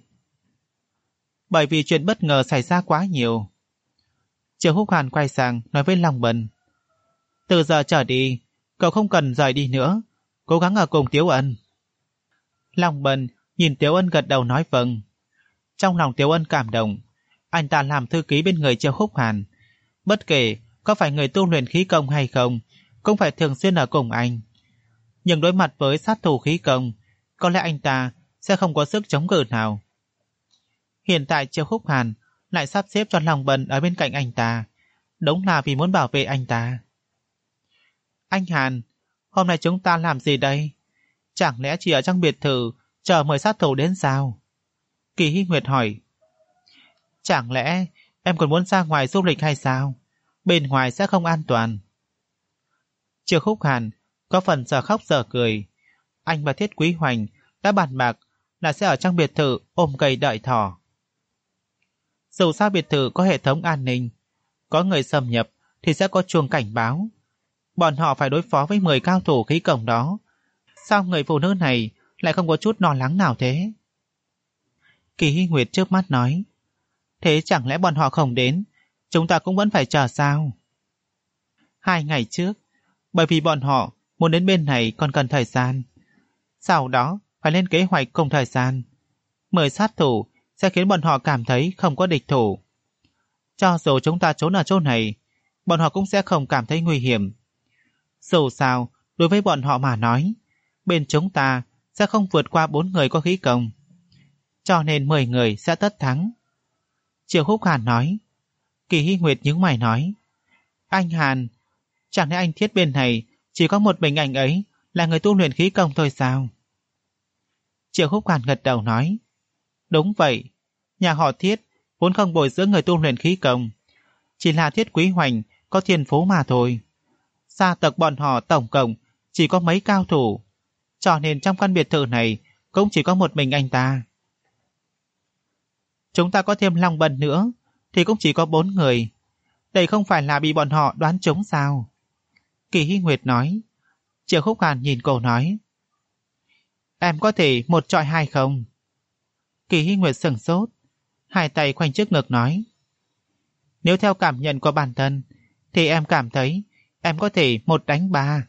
Bởi vì chuyện bất ngờ xảy ra quá nhiều. Triệu Húc Hàn quay sang nói với Long Bân. Từ giờ trở đi, cậu không cần rời đi nữa, cố gắng ở cùng Tiếu Ân. Long Bân nhìn Tiếu Ân gật đầu nói vâng. Trong lòng Tiếu Ân cảm động, anh ta làm thư ký bên người Triệu Húc Hàn. Bất kể có phải người tu luyện khí công hay không, cũng phải thường xuyên ở cùng anh. Nhưng đối mặt với sát thủ khí công, có lẽ anh ta sẽ không có sức chống cự nào. Hiện tại Triệu Húc Hàn lại sắp xếp cho Long Bân ở bên cạnh anh ta, đúng là vì muốn bảo vệ anh ta. Anh Hàn, hôm nay chúng ta làm gì đây? Chẳng lẽ chỉ ở trong biệt thự chờ mời sát thủ đến sao? Kỳ Hy Nguyệt hỏi. Chẳng lẽ em còn muốn ra ngoài du lịch hay sao? Bên ngoài sẽ không an toàn. Triệu Khúc Hàn có phần giờ khóc giờ cười. Anh và Thiết Quý Hoành đã bàn bạc là sẽ ở trong biệt thự ôm cây đợi thỏ. Dù sao biệt thự có hệ thống an ninh, có người xâm nhập thì sẽ có chuông cảnh báo. Bọn họ phải đối phó với mười cao thủ khí công đó. Sao người phụ nữ này lại không có chút lo lắng nào thế? Kỳ Hy Nguyệt trước mắt nói. Thế chẳng lẽ bọn họ không đến, chúng ta cũng vẫn phải chờ sao? Hai ngày trước, bởi vì bọn họ muốn đến bên này còn cần thời gian. Sau đó phải lên kế hoạch cùng thời gian. Mời sát thủ sẽ khiến bọn họ cảm thấy không có địch thủ. Cho dù chúng ta trốn ở chỗ này, bọn họ cũng sẽ không cảm thấy nguy hiểm. Dù sao, đối với bọn họ mà nói, bên chúng ta sẽ không vượt qua bốn người có khí công. Cho nên mười người sẽ tất thắng. Triệu Húc Hàn nói. Kỳ Hy Nguyệt nhướng mày nói. Anh Hàn, chẳng lẽ anh Thiết bên này chỉ có một mình anh ấy là người tu luyện khí công thôi sao? Triệu Húc Hàn gật đầu nói. Đúng vậy, nhà họ Thiết vốn không bồi dưỡng người tu luyện khí công, chỉ là Thiết Quý Hoành có thiên phú mà thôi. Gia tộc bọn họ tổng cộng chỉ có mấy cao thủ, cho nên trong căn biệt thự này cũng chỉ có một mình anh ta. Chúng ta có thêm Long Bân nữa thì cũng chỉ có bốn người. Đây không phải là bị bọn họ đoán trúng sao? Kỳ Hy Nguyệt nói. Triệu Khúc Hàn nhìn cô nói. Em có thể một chọi hai không? Kỳ Hy Nguyệt sửng sốt, hai tay khoanh trước ngực nói. Nếu theo cảm nhận của bản thân thì em cảm thấy em có thể một đánh ba.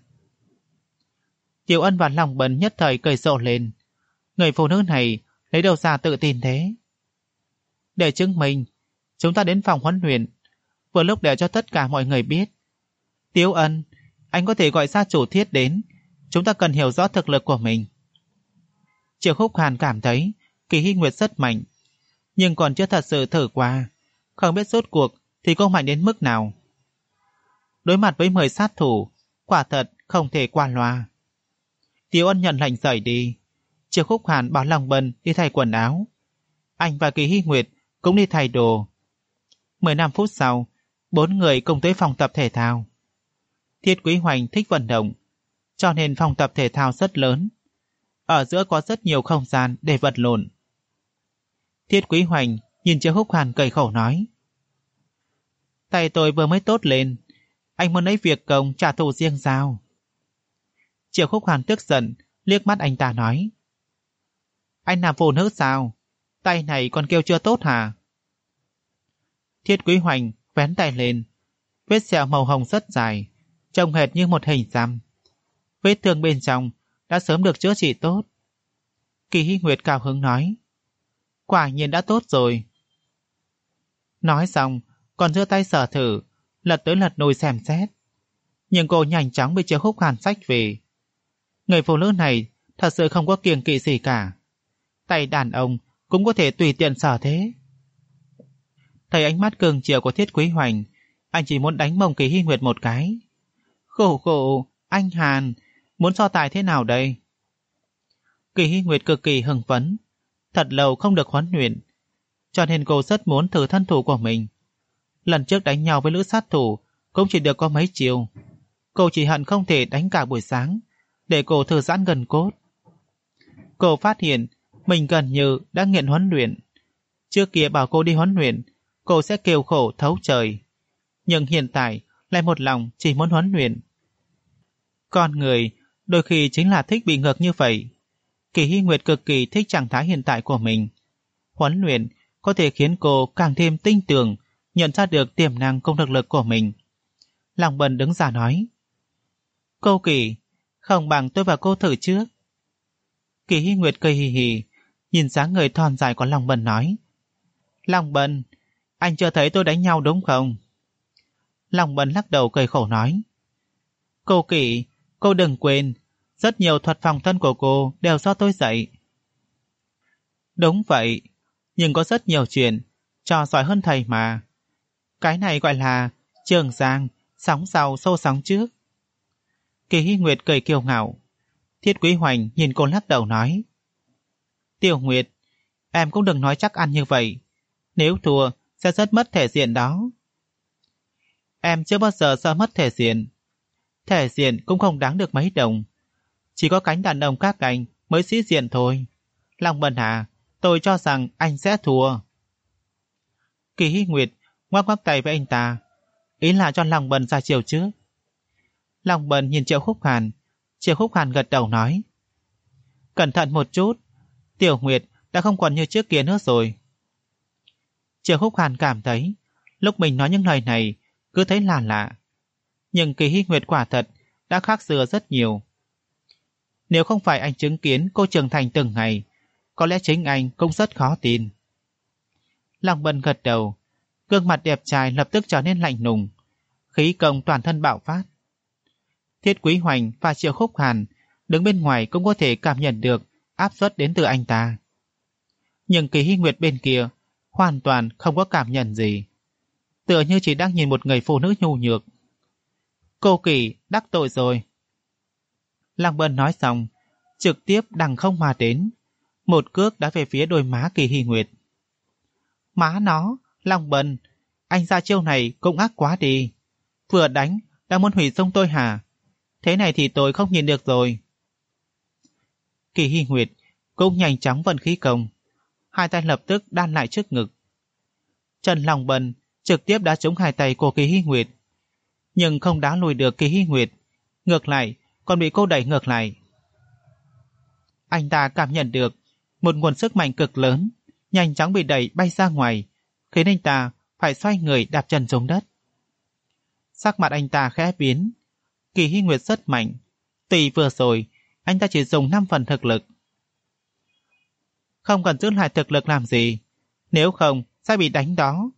Tiểu Ân và Long Bân nhất thời cười rộ lên. Người phụ nữ này lấy đâu ra tự tin thế? Để chứng minh, chúng ta đến phòng huấn luyện, vừa lúc để cho tất cả mọi người biết. Tiểu Ân, anh có thể gọi gia chủ Thiết đến, chúng ta cần hiểu rõ thực lực của mình. Triệu Khúc Hàn cảm thấy Kỳ Hy Nguyệt rất mạnh, nhưng còn chưa thật sự thử qua, không biết rốt cuộc thì cô mạnh đến mức nào. Đối mặt với mười sát thủ, quả thật không thể qua loa. Tiểu Ân nhận lệnh rời đi. Triệu Khúc Hàn bảo Long Bân đi thay quần áo. Anh và Kỳ Hy Nguyệt cũng đi thay đồ. mười lăm phút sau, bốn người cùng tới phòng tập thể thao. Thiết Quý Hoành thích vận động, cho nên phòng tập thể thao rất lớn. Ở giữa có rất nhiều không gian để vật lộn. Thiết Quý Hoành nhìn Triệu Húc Hàn cười khổ nói. Tay tôi vừa mới tốt lên, anh muốn lấy việc công trả thù riêng sao? Triệu Húc Hàn tức giận, liếc mắt anh ta nói. Anh làm phụ nữ sao? Tay này còn kêu chưa tốt hả? Thiết Quý Hoành vén tay lên, vết sẹo màu hồng rất dài, trông hệt như một hình xăm. Vết thương bên trong đã sớm được chữa trị tốt. Kỳ Hy Nguyệt cao hứng nói. Quả nhiên đã tốt rồi. Nói xong, còn giơ tay sờ thử, lật tới lật lùi xem xét. Nhưng cô nhanh chóng bị Triệu Húc Hàn xách về. Người phụ nữ này thật sự không có kiêng kỵ gì cả. Tay đàn ông cũng có thể tùy tiện sờ thế. Thấy ánh mắt cường chiều của Thiết Quý Hoành, anh chỉ muốn đánh mông Kỳ Hy Nguyệt một cái. Khổ khổ, anh Hàn, muốn so tài thế nào đây? Kỳ Hy Nguyệt cực kỳ hưng phấn, thật lâu không được huấn luyện, cho nên cô rất muốn thử thân thủ của mình. Lần trước đánh nhau với lữ sát thủ cũng chỉ được có mấy chiều. Cô chỉ hận không thể đánh cả buổi sáng để cô thư giãn gần cốt. Cô phát hiện mình gần như đã nghiện huấn luyện. Trước kia bảo cô đi huấn luyện, cô sẽ kêu khổ thấu trời. Nhưng hiện tại lại một lòng chỉ muốn huấn luyện. Con người đôi khi chính là thích bị ngược như vậy. Kỳ Hy Nguyệt cực kỳ thích trạng thái hiện tại của mình. Huấn luyện có thể khiến cô càng thêm tinh tường, nhận ra được tiềm năng công thực lực của mình. Lòng Bần đứng ra nói, cô Kỳ, không bằng tôi và cô thử trước. Kỳ Hy Nguyệt cười hì hì, nhìn dáng người thon dài của Lòng Bần nói, Lòng Bần, anh chưa thấy tôi đánh nhau đúng không? Lòng Bần lắc đầu cười khổ nói, cô Kỳ, cô đừng quên, rất nhiều thuật phòng thân của cô đều do tôi dạy. Đúng vậy, nhưng có rất nhiều chuyện trò giỏi hơn thầy mà. Cái này gọi là trường giang, sóng sau xô sóng trước. Kỳ Hy Nguyệt cười kiêu ngạo. Thiết Quý Hoành nhìn cô lắc đầu nói, Tiểu Nguyệt, em cũng đừng nói chắc ăn như vậy. Nếu thua sẽ rất mất thể diện đó. Em chưa bao giờ sợ mất thể diện. Thể diện cũng không đáng được mấy đồng. Chỉ có cánh đàn ông các anh mới sĩ diện thôi. Long Bần à, tôi cho rằng anh sẽ thua. Kỳ Hy Nguyệt ngoắc ngoắc tay với anh ta, ý là cho Long Bần ra chiều trước. Long Bần nhìn Triệu Khúc Hàn. Triệu Khúc Hàn gật đầu nói, cẩn thận một chút, Tiểu Nguyệt đã không còn như trước kia nữa rồi. Triệu Khúc Hàn cảm thấy lúc mình nói những lời này cứ thấy lạ lạ. Nhưng Kỳ Hy Nguyệt quả thật đã khác xưa rất nhiều. Nếu không phải anh chứng kiến cô trưởng thành từng ngày, có lẽ chính anh cũng rất khó tin. Long Bần gật đầu, gương mặt đẹp trai lập tức trở nên lạnh lùng, khí công toàn thân bạo phát. Thiết Quý Hoành và Triệu Khúc Hàn đứng bên ngoài cũng có thể cảm nhận được áp suất đến từ anh ta. Nhưng Kỳ Hy Nguyệt bên kia hoàn toàn không có cảm nhận gì, tựa như chỉ đang nhìn một người phụ nữ nhu nhược. Cô Kỳ đắc tội rồi. Lăng Bân nói xong, trực tiếp đằng không mà đến, một cước đã về phía đôi má Kỳ Hy Nguyệt. Má nó, Lăng Bân, anh ra chiêu này cũng ác quá đi. Vừa đánh đã muốn hủy dung tôi hả? Thế này thì tôi không nhìn được rồi. Kỳ Hy Nguyệt cũng nhanh chóng vận khí công, hai tay lập tức đan lại trước ngực. Trần Long Bân trực tiếp đã trúng hai tay của Kỳ Hy Nguyệt, nhưng không đá lùi được Kỳ Hy Nguyệt, ngược lại còn bị cô đẩy ngược lại. Anh ta cảm nhận được một nguồn sức mạnh cực lớn nhanh chóng bị đẩy bay ra ngoài, khiến anh ta phải xoay người đạp chân xuống đất. Sắc mặt anh ta khẽ biến. Kỳ Hy Nguyệt rất mạnh, tuy vừa rồi anh ta chỉ dùng năm phần thực lực. Không cần giữ lại thực lực làm gì, nếu không sẽ bị đánh đó.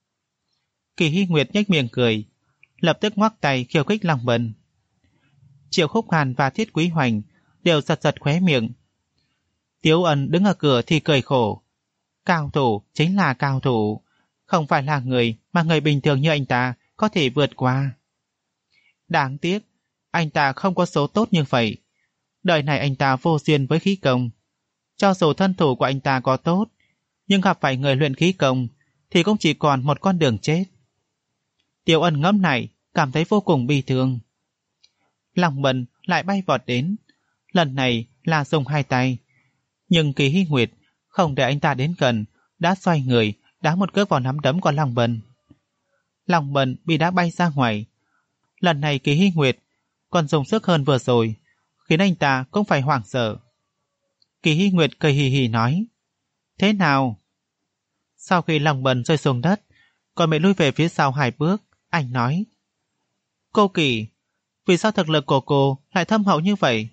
Kỳ Hy Nguyệt nhếch miệng cười, lập tức ngoắc tay khiêu khích Long Bân. Triệu Khúc Hàn và Thiết Quý Hoành đều giật giật khóe miệng. Tiếu Ân đứng ở cửa thì cười khổ. Cao thủ chính là cao thủ, không phải là người mà người bình thường như anh ta có thể vượt qua. Đáng tiếc, anh ta không có số tốt như vậy. Đời này anh ta vô duyên với khí công. Cho dù thân thủ của anh ta có tốt, nhưng gặp phải người luyện khí công thì cũng chỉ còn một con đường chết. Tiếu Ân ngẫm này cảm thấy vô cùng bi thương. Long Bân lại bay vọt đến, lần này là dùng hai tay, nhưng Kỳ Hy Nguyệt không để anh ta đến gần, đã xoay người đá một cước vào nắm đấm của Long Bân. Long Bân bị đá bay ra ngoài. Lần này Kỳ Hy Nguyệt còn dùng sức hơn vừa rồi, khiến anh ta cũng phải hoảng sợ. Kỳ Hy Nguyệt cười hì hì nói, thế nào? Sau khi Long Bân rơi xuống đất, còn bị lui về phía sau hai bước, anh nói, cô Kỳ, vì sao thực lực của cô lại thâm hậu như vậy?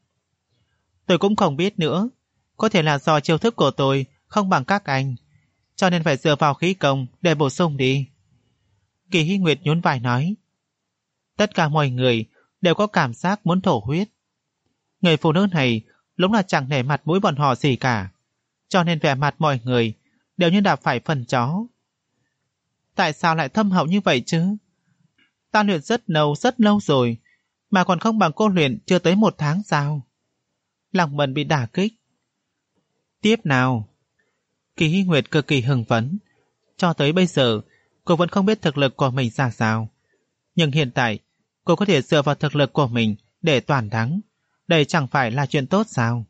Tôi cũng không biết nữa, có thể là do chiêu thức của tôi không bằng các anh, cho nên phải dựa vào khí công để bổ sung đi. Kỳ Hy Nguyệt nhún vai nói, tất cả mọi người đều có cảm giác muốn thổ huyết. Người phụ nữ này đúng là chẳng nể mặt mũi bọn họ gì cả, cho nên vẻ mặt mọi người đều như đạp phải phần chó. Tại sao lại thâm hậu như vậy chứ? Ta luyện rất lâu rất lâu rồi, mà còn không bằng cô luyện chưa tới một tháng sao? Lòng Bần bị đả kích. Tiếp nào. Kỳ Hy Nguyệt cực kỳ hưng phấn. Cho tới bây giờ, cô vẫn không biết thực lực của mình ra sao. Nhưng hiện tại, cô có thể dựa vào thực lực của mình để toàn thắng. Đây chẳng phải là chuyện tốt sao?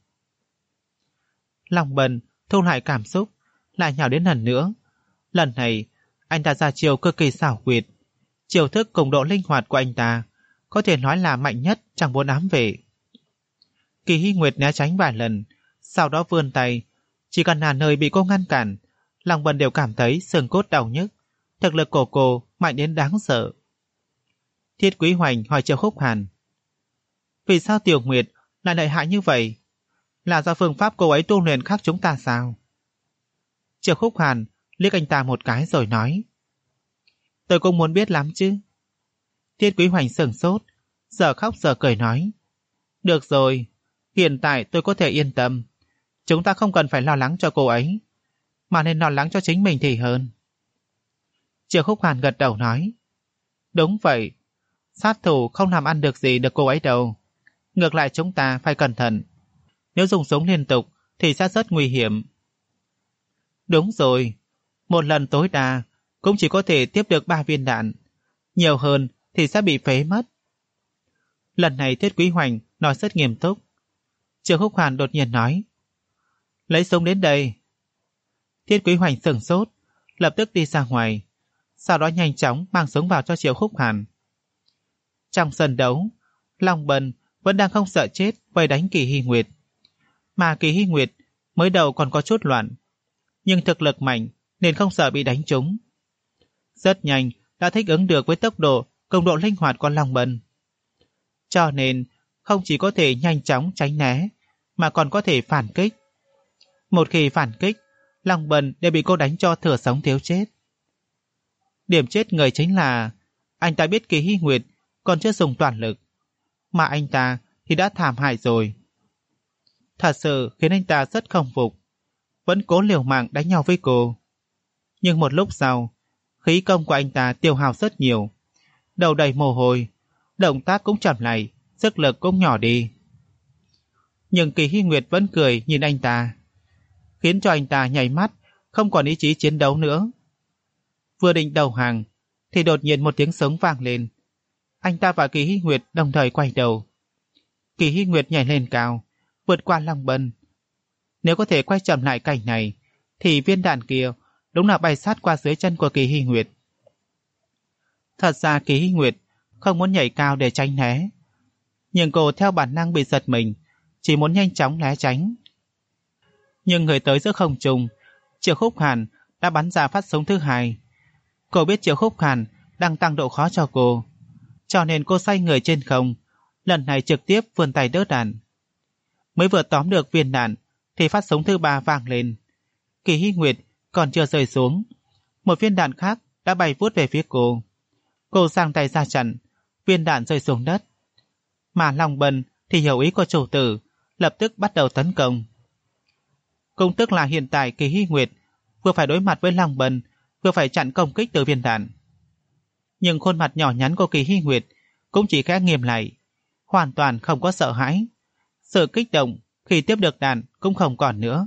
Lòng Bần thu lại cảm xúc, lại nhào đến lần nữa. Lần này, anh ta ra chiêu cực kỳ xảo quyệt. Chiêu thức cùng độ linh hoạt của anh ta có thể nói là mạnh nhất trong bốn ám vệ. Kỳ Hy Nguyệt né tránh vài lần, sau đó vươn tay. Chỉ cần là nơi bị cô ngăn cản, Lòng Bần đều cảm thấy xương cốt đau nhức. Thực lực của cô mạnh đến đáng sợ. Thiết Quý Hoành hỏi Triệu Khúc Hàn: vì sao Tiểu Nguyệt lại lợi hại như vậy? Là do phương pháp cô ấy tu luyện khác chúng ta sao? Triệu Khúc Hàn liếc anh ta một cái rồi nói: tôi cũng muốn biết lắm chứ. Thiết Quý Hoành sửng sốt, giờ khóc giờ cười nói: được rồi, hiện tại tôi có thể yên tâm. Chúng ta không cần phải lo lắng cho cô ấy, mà nên lo lắng cho chính mình thì hơn. Triệu Khúc Hàn gật đầu nói: đúng vậy, sát thủ không làm ăn được gì được cô ấy đâu. Ngược lại chúng ta phải cẩn thận. Nếu dùng súng liên tục thì sẽ rất nguy hiểm. Đúng rồi, một lần tối đa cũng chỉ có thể tiếp được ba viên đạn. Nhiều hơn thì sẽ bị phế mất. Lần này Thiết Quý Hoành nói rất nghiêm túc. Triệu Khúc Hàn đột nhiên nói: lấy súng đến đây. Thiết Quý Hoành sửng sốt, lập tức đi ra ngoài, sau đó nhanh chóng mang súng vào cho Triệu Khúc Hàn. Trong sân đấu, Long Bần vẫn đang không sợ chết vây đánh Kỳ Hy Nguyệt. Mà Kỳ Hy Nguyệt mới đầu còn có chút loạn, nhưng thực lực mạnh nên không sợ bị đánh trúng. Rất nhanh đã thích ứng được với tốc độ cùng độ linh hoạt của Long Bần. Cho nên không chỉ có thể nhanh chóng tránh né, mà còn có thể phản kích. Một khi phản kích, Long Bần đều bị cô đánh cho thừa sống thiếu chết. Điểm chết người chính là anh ta biết Kỳ Hy Nguyệt còn chưa dùng toàn lực, mà anh ta thì đã thảm hại rồi. Thật sự khiến anh ta rất không phục, vẫn cố liều mạng đánh nhau với cô. Nhưng một lúc sau, khí công của anh ta tiêu hao rất nhiều, đầu đầy mồ hôi, động tác cũng chậm lại, sức lực cũng nhỏ đi. Nhưng Kỳ Hy Nguyệt vẫn cười nhìn anh ta, khiến cho anh ta nhảy mắt, không còn ý chí chiến đấu nữa. Vừa định đầu hàng thì đột nhiên một tiếng súng vang lên. Anh ta và Kỳ Hy Nguyệt đồng thời quay đầu. Kỳ Hy Nguyệt nhảy lên cao, vượt qua Long Bần. Nếu có thể quay chậm lại cảnh này thì viên đạn kia đúng là bay sát qua dưới chân của Kỳ Hy Nguyệt. Thật ra Kỳ Hy Nguyệt không muốn nhảy cao để tránh né, nhưng cô theo bản năng bị giật mình, chỉ muốn nhanh chóng né tránh. Nhưng người tới giữa không trung, Triệu Khúc Hàn đã bắn ra phát súng thứ hai. Cô biết Triệu Khúc Hàn đang tăng độ khó cho cô, cho nên cô xoay người trên không, lần này trực tiếp vươn tay đỡ đạn. Mới vừa tóm được viên đạn thì phát súng thứ ba vang lên. Kỳ Hy Nguyệt còn chưa rơi xuống, một viên đạn khác đã bay vút về phía cô. Cô giang tay ra chặn, viên đạn rơi xuống đất. Mà Long Bần thì hiểu ý của chủ tử, lập tức bắt đầu tấn công. Cũng tức là hiện tại Kỳ Hy Nguyệt vừa phải đối mặt với Long Bần, vừa phải chặn công kích từ viên đạn. Nhưng khuôn mặt nhỏ nhắn của Kỳ Hy Nguyệt cũng chỉ khẽ nghiêm lại, hoàn toàn không có sợ hãi. Sự kích động khi tiếp được đạn cũng không còn nữa.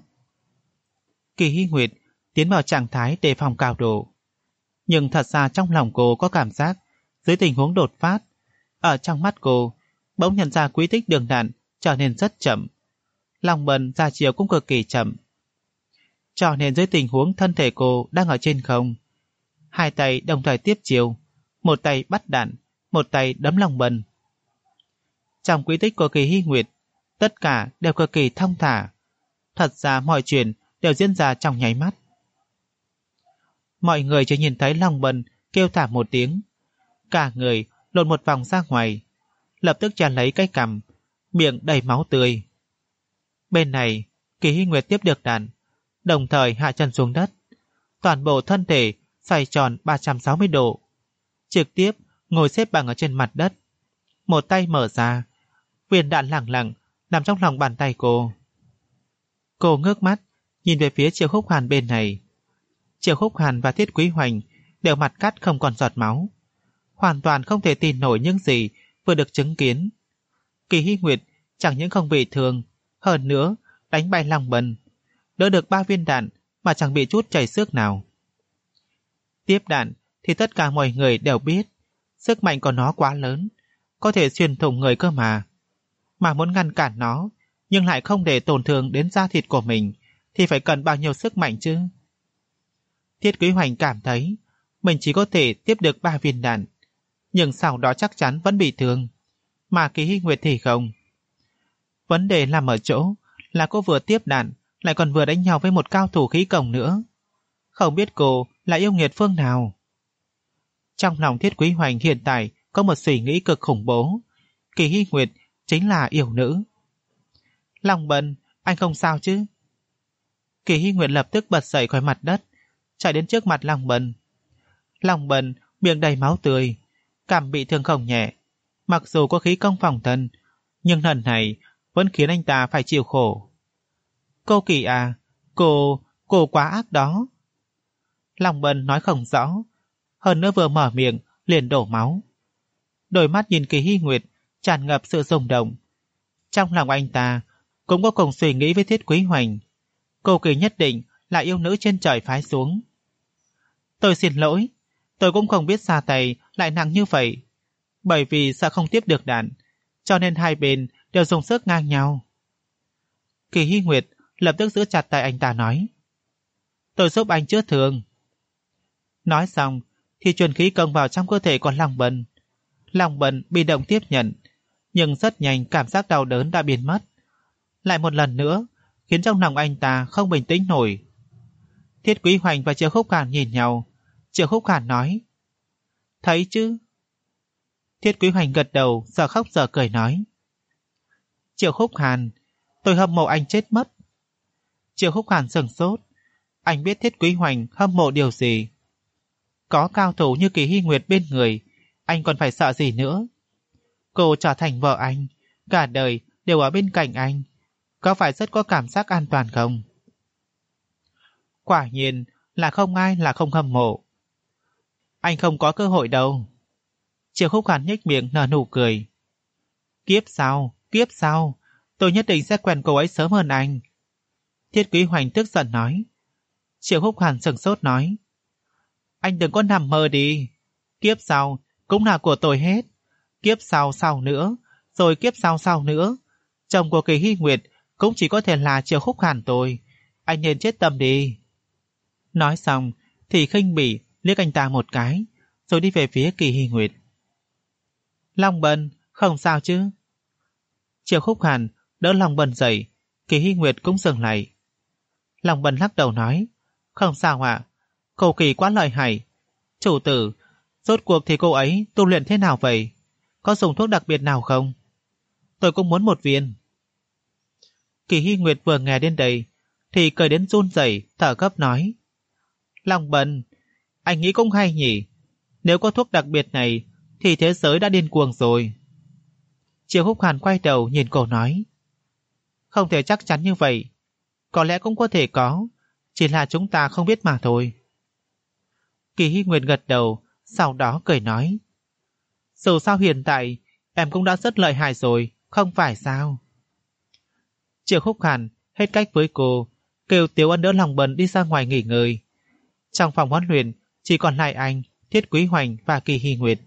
Kỳ Hy Nguyệt tiến vào trạng thái đề phòng cao độ. Nhưng thật ra trong lòng cô có cảm giác, dưới tình huống đột phát, ở trong mắt cô bỗng nhận ra quy tích đường đạn trở nên rất chậm. Long Bần ra chiều cũng cực kỳ chậm. Cho nên dưới tình huống thân thể cô đang ở trên không, hai tay đồng thời tiếp chiều, một tay bắt đạn, một tay đấm Long Bần. Trong quy tích của Kỳ Hy Nguyệt, tất cả đều cực kỳ thong thả. Thật ra mọi chuyện đều diễn ra trong nháy mắt. Mọi người chỉ nhìn thấy Long Bần kêu thả một tiếng, cả người lộn một vòng ra ngoài, lập tức chà lấy cái cằm, miệng đầy máu tươi. Bên này, Kỳ Hy Nguyệt tiếp được đạn, đồng thời hạ chân xuống đất, toàn bộ thân thể xoay tròn ba trăm sáu mươi độ, trực tiếp ngồi xếp bằng ở trên mặt đất, một tay mở ra, viên đạn lẳng lặng nằm trong lòng bàn tay cô. Cô ngước mắt nhìn về phía Triệu Khúc Hàn bên này. Triệu Khúc Hàn và Thiết Quý Hoành đều mặt cắt không còn giọt máu. Hoàn toàn không thể tin nổi những gì vừa được chứng kiến. Kỳ Hy Nguyệt chẳng những không bị thương, hơn nữa đánh bay Long Bân, đỡ được ba viên đạn mà chẳng bị chút chảy xước nào. Tiếp đạn thì tất cả mọi người đều biết, sức mạnh của nó quá lớn, có thể xuyên thủng người cơ mà. Mà muốn ngăn cản nó, nhưng lại không để tổn thương đến da thịt của mình, thì phải cần bao nhiêu sức mạnh chứ? Thiết Quý Hoành cảm thấy mình chỉ có thể tiếp được ba viên đạn, nhưng sau đó chắc chắn vẫn bị thương, mà Kỳ Hy Nguyệt thì không. Vấn đề nằm ở chỗ là cô vừa tiếp đạn lại còn vừa đánh nhau với một cao thủ khí công nữa. Không biết cô là yêu nghiệt phương nào. Trong lòng Thiết Quý Hoành hiện tại có một suy nghĩ cực khủng bố. Kỳ Hy Nguyệt chính là yêu nữ. Long Bân, anh không sao chứ? Kỳ Hy Nguyệt lập tức bật dậy khỏi mặt đất, chạy đến trước mặt Long Bân. Long Bân miệng đầy máu tươi, cảm bị thương không nhẹ. Mặc dù có khí công phòng thân, nhưng lần này vẫn khiến anh ta phải chịu khổ. Cô Kỳ à, cô, cô quá ác đó. Long Bân nói không rõ, hơn nữa vừa mở miệng liền đổ máu. Đôi mắt nhìn Kỳ Hy Nguyệt tràn ngập sự rung động. Trong lòng anh ta cũng có cùng suy nghĩ với Thiết Quý Hoành. Cô Kỳ nhất định là yêu nữ trên trời phái xuống. Tôi xin lỗi, tôi cũng không biết ra tay lại nặng như vậy. Bởi vì sợ không tiếp được đạn, cho nên hai bên đều dùng sức ngang nhau. Kỳ Hy Nguyệt lập tức giữ chặt tay anh ta nói: Tôi giúp anh chữa thương. Nói xong thì truyền khí công vào trong cơ thể của Long Bân. Long Bân bị động tiếp nhận, nhưng rất nhanh cảm giác đau đớn đã biến mất. Lại một lần nữa khiến trong lòng anh ta không bình tĩnh nổi. Thiết Quý Hoành và Triệu Khúc Hàn nhìn nhau. Triệu Khúc Hàn nói: Thấy chứ? Thiết Quý Hoành gật đầu, giờ khóc giờ cười nói: Triệu Khúc Hàn, tôi hâm mộ anh chết mất. Triệu Khúc Hàn sửng sốt. Anh biết Thiết Quý Hoành hâm mộ điều gì. Có cao thủ như Kỳ Hy Nguyệt bên người, anh còn phải sợ gì nữa? Cô trở thành vợ anh, cả đời đều ở bên cạnh anh, có phải rất có cảm giác an toàn không? Quả nhiên là không ai là không hâm mộ. Anh không có cơ hội đâu. Triệu Khúc Hàn nhếch miệng nở nụ cười. Kiếp sau, kiếp sau, tôi nhất định sẽ quen cô ấy sớm hơn anh. Thiết Quý Hoành tức giận nói. Triệu Khúc Hàn sửng sốt nói: Anh đừng có nằm mơ đi. Kiếp sau cũng là của tôi hết. Kiếp sau sau nữa, rồi kiếp sau sau nữa. Chồng của Kỳ Hy Nguyệt cũng chỉ có thể là Triệu Khúc Hàn tôi. Anh nên chết tâm đi. Nói xong thì khinh bỉ liếc anh ta một cái, rồi đi về phía Kỳ Hy Nguyệt. Long Bân, không sao chứ? Triệu Khúc Hàn đỡ Long Bân dậy, Kỳ Hy Nguyệt cũng dừng lại. Long Bân lắc đầu nói: Không sao ạ, cô Kỳ quá lợi hại. Chủ tử, rốt cuộc thì cô ấy tu luyện thế nào vậy? Có dùng thuốc đặc biệt nào không? Tôi cũng muốn một viên. Kỳ Hy Nguyệt vừa nghe đến đây thì cười đến run rẩy, thở gấp nói: Long Bân, anh nghĩ cũng hay nhỉ. Nếu có thuốc đặc biệt này thì thế giới đã điên cuồng rồi. Triệu Khúc Hàn quay đầu nhìn cô nói: Không thể chắc chắn như vậy. Có lẽ cũng có thể có, chỉ là chúng ta không biết mà thôi. Kỳ Hy Nguyệt gật đầu, sau đó cười nói: Dù sao hiện tại em cũng đã rất lợi hại rồi, không phải sao? Triệu Khúc Hàn hết cách với cô, kêu Tiếu Ân đỡ Long Bân đi ra ngoài nghỉ ngơi. Trong phòng huấn luyện chỉ còn lại anh, Thiết Quý Hoành và Kỳ Hy Nguyệt.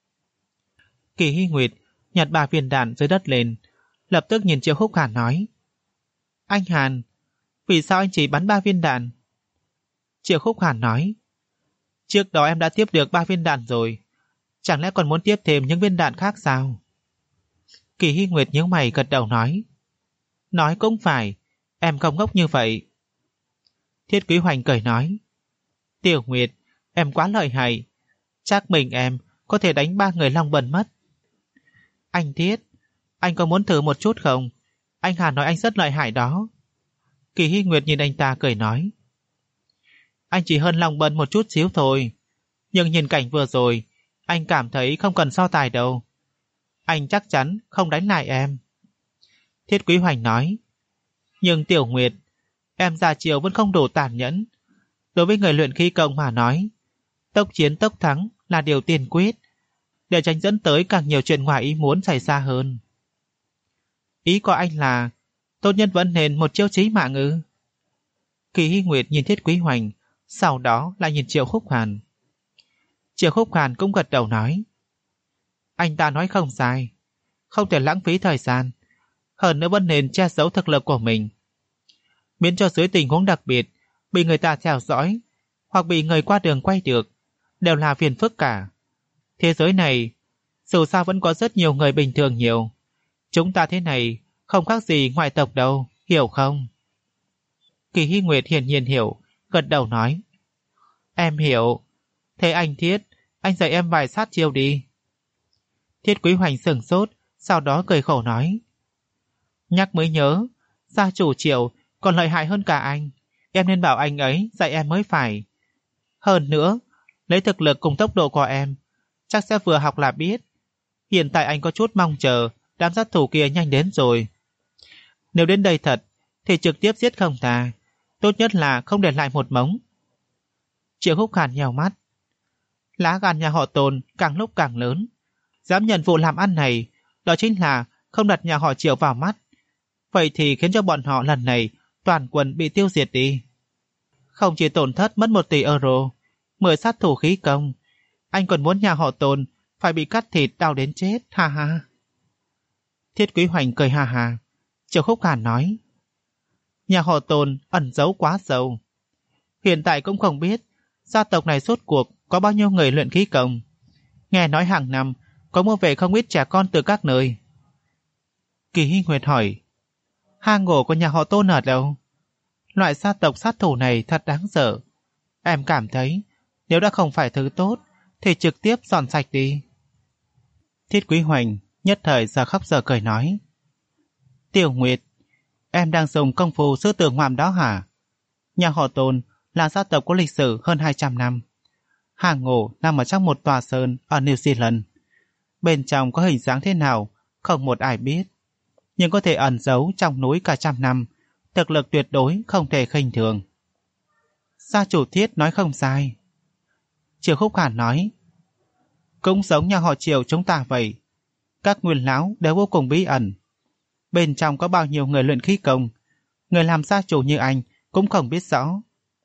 Kỳ Hy Nguyệt nhặt ba viên đạn dưới đất lên, lập tức nhìn Triệu Khúc Hàn nói: Anh Hàn, vì sao anh chỉ bắn ba viên đạn? Triệu Khúc Hàn nói: Trước đó em đã tiếp được ba viên đạn rồi, chẳng lẽ còn muốn tiếp thêm những viên đạn khác sao? Kỳ Hy Nguyệt nhíu mày gật đầu nói: Nói cũng phải, em không ngốc như vậy. Thiết Quý Hoành cười nói: Tiểu Nguyệt, em quá lợi hại, chắc mình em có thể đánh ba người Long Bân mất. Anh Thiết, anh có muốn thử một chút không? Anh Hàn nói anh rất lợi hại đó. Kỳ Hy Nguyệt nhìn anh ta cười nói: Anh chỉ hơn Long Bân một chút xíu thôi, nhưng nhìn cảnh vừa rồi, anh cảm thấy không cần so tài đâu. Anh chắc chắn không đánh lại em. Thiết Quý Hoành nói: Nhưng Tiểu Nguyệt, em ra chiều vẫn không đủ tàn nhẫn. Đối với người luyện khí công mà nói, Tốc chiến tốc thắng là điều tiên quyết, để tránh dẫn tới càng nhiều chuyện ngoài ý muốn xảy ra hơn. Ý của anh là tốt nhất vẫn nên một chiêu chí mạng ư? Kỳ Hy Nguyệt nhìn Thiết Quý Hoành, sau đó lại nhìn Triệu Khúc Hàn. Triệu Khúc Hàn cũng gật đầu nói, anh ta nói không sai, không thể lãng phí thời gian, hơn nữa vẫn nên che giấu thực lực của mình, miễn cho dưới tình huống đặc biệt bị người ta theo dõi hoặc bị người qua đường quay được, đều là phiền phức cả. Thế giới này dù sao vẫn có rất nhiều người bình thường nhiều, chúng ta thế này không khác gì ngoại tộc đâu, hiểu không? Kỳ Hy Nguyệt hiển nhiên hiểu, gật đầu nói, em hiểu. Thế anh Thiết, anh dạy em vài sát chiêu đi. Thiết Quý Hoành sửng sốt, sau đó cười khổ nói, nhắc mới nhớ, gia chủ Triệu còn lợi hại hơn cả anh, em nên bảo anh ấy dạy em mới phải. Hơn nữa, lấy thực lực cùng tốc độ của em, chắc sẽ vừa học là biết. Hiện tại anh có chút mong chờ đám sát thủ kia nhanh đến rồi. Nếu đến đây thật, thì trực tiếp giết không tha, tốt nhất là không để lại một mống. Triệu Khúc Hàn nhèo mắt. Lá gan nhà họ Tôn càng lúc càng lớn, dám nhận vụ làm ăn này, đó chính là không đặt nhà họ Triệu vào mắt. Vậy thì khiến cho bọn họ lần này toàn quân bị tiêu diệt đi. Không chỉ tổn thất mất một tỷ euro, mười sát thủ khí công, anh còn muốn nhà họ Tôn phải bị cắt thịt đau đến chết, ha ha. Thiết Quý Hoành cười ha ha. Triệu Khúc Hàn nói, nhà họ Tôn ẩn giấu quá sâu, hiện tại cũng không biết gia tộc này rốt cuộc có bao nhiêu người luyện khí công. Nghe nói hàng năm có mua về không ít trẻ con từ các nơi. Kỳ Hy Nguyệt hỏi, hang ổ của nhà họ Tôn ở đâu? Loại gia tộc sát thủ này thật đáng sợ. Em cảm thấy nếu đã không phải thứ tốt thì trực tiếp dọn sạch đi. Thiết Quý Hoành nhất thời giờ khóc giờ cười nói, Tiểu Nguyệt, em đang dùng công phu sư tử ngoạm đó hả? Nhà họ Tôn là gia tộc có lịch sử hơn hai trăm năm. Hang ổ nằm ở trong một tòa sơn ở New Zealand. Bên trong có hình dáng thế nào không một ai biết, nhưng có thể ẩn giấu trong núi cả trăm năm, thực lực tuyệt đối không thể khinh thường. Gia chủ Thiết nói không sai. Triệu Khúc Hàn nói, cũng giống nhà họ Triệu chúng ta vậy, các nguyên lão đều vô cùng bí ẩn. Bên trong có bao nhiêu người luyện khí công, người làm gia chủ như anh cũng không biết rõ.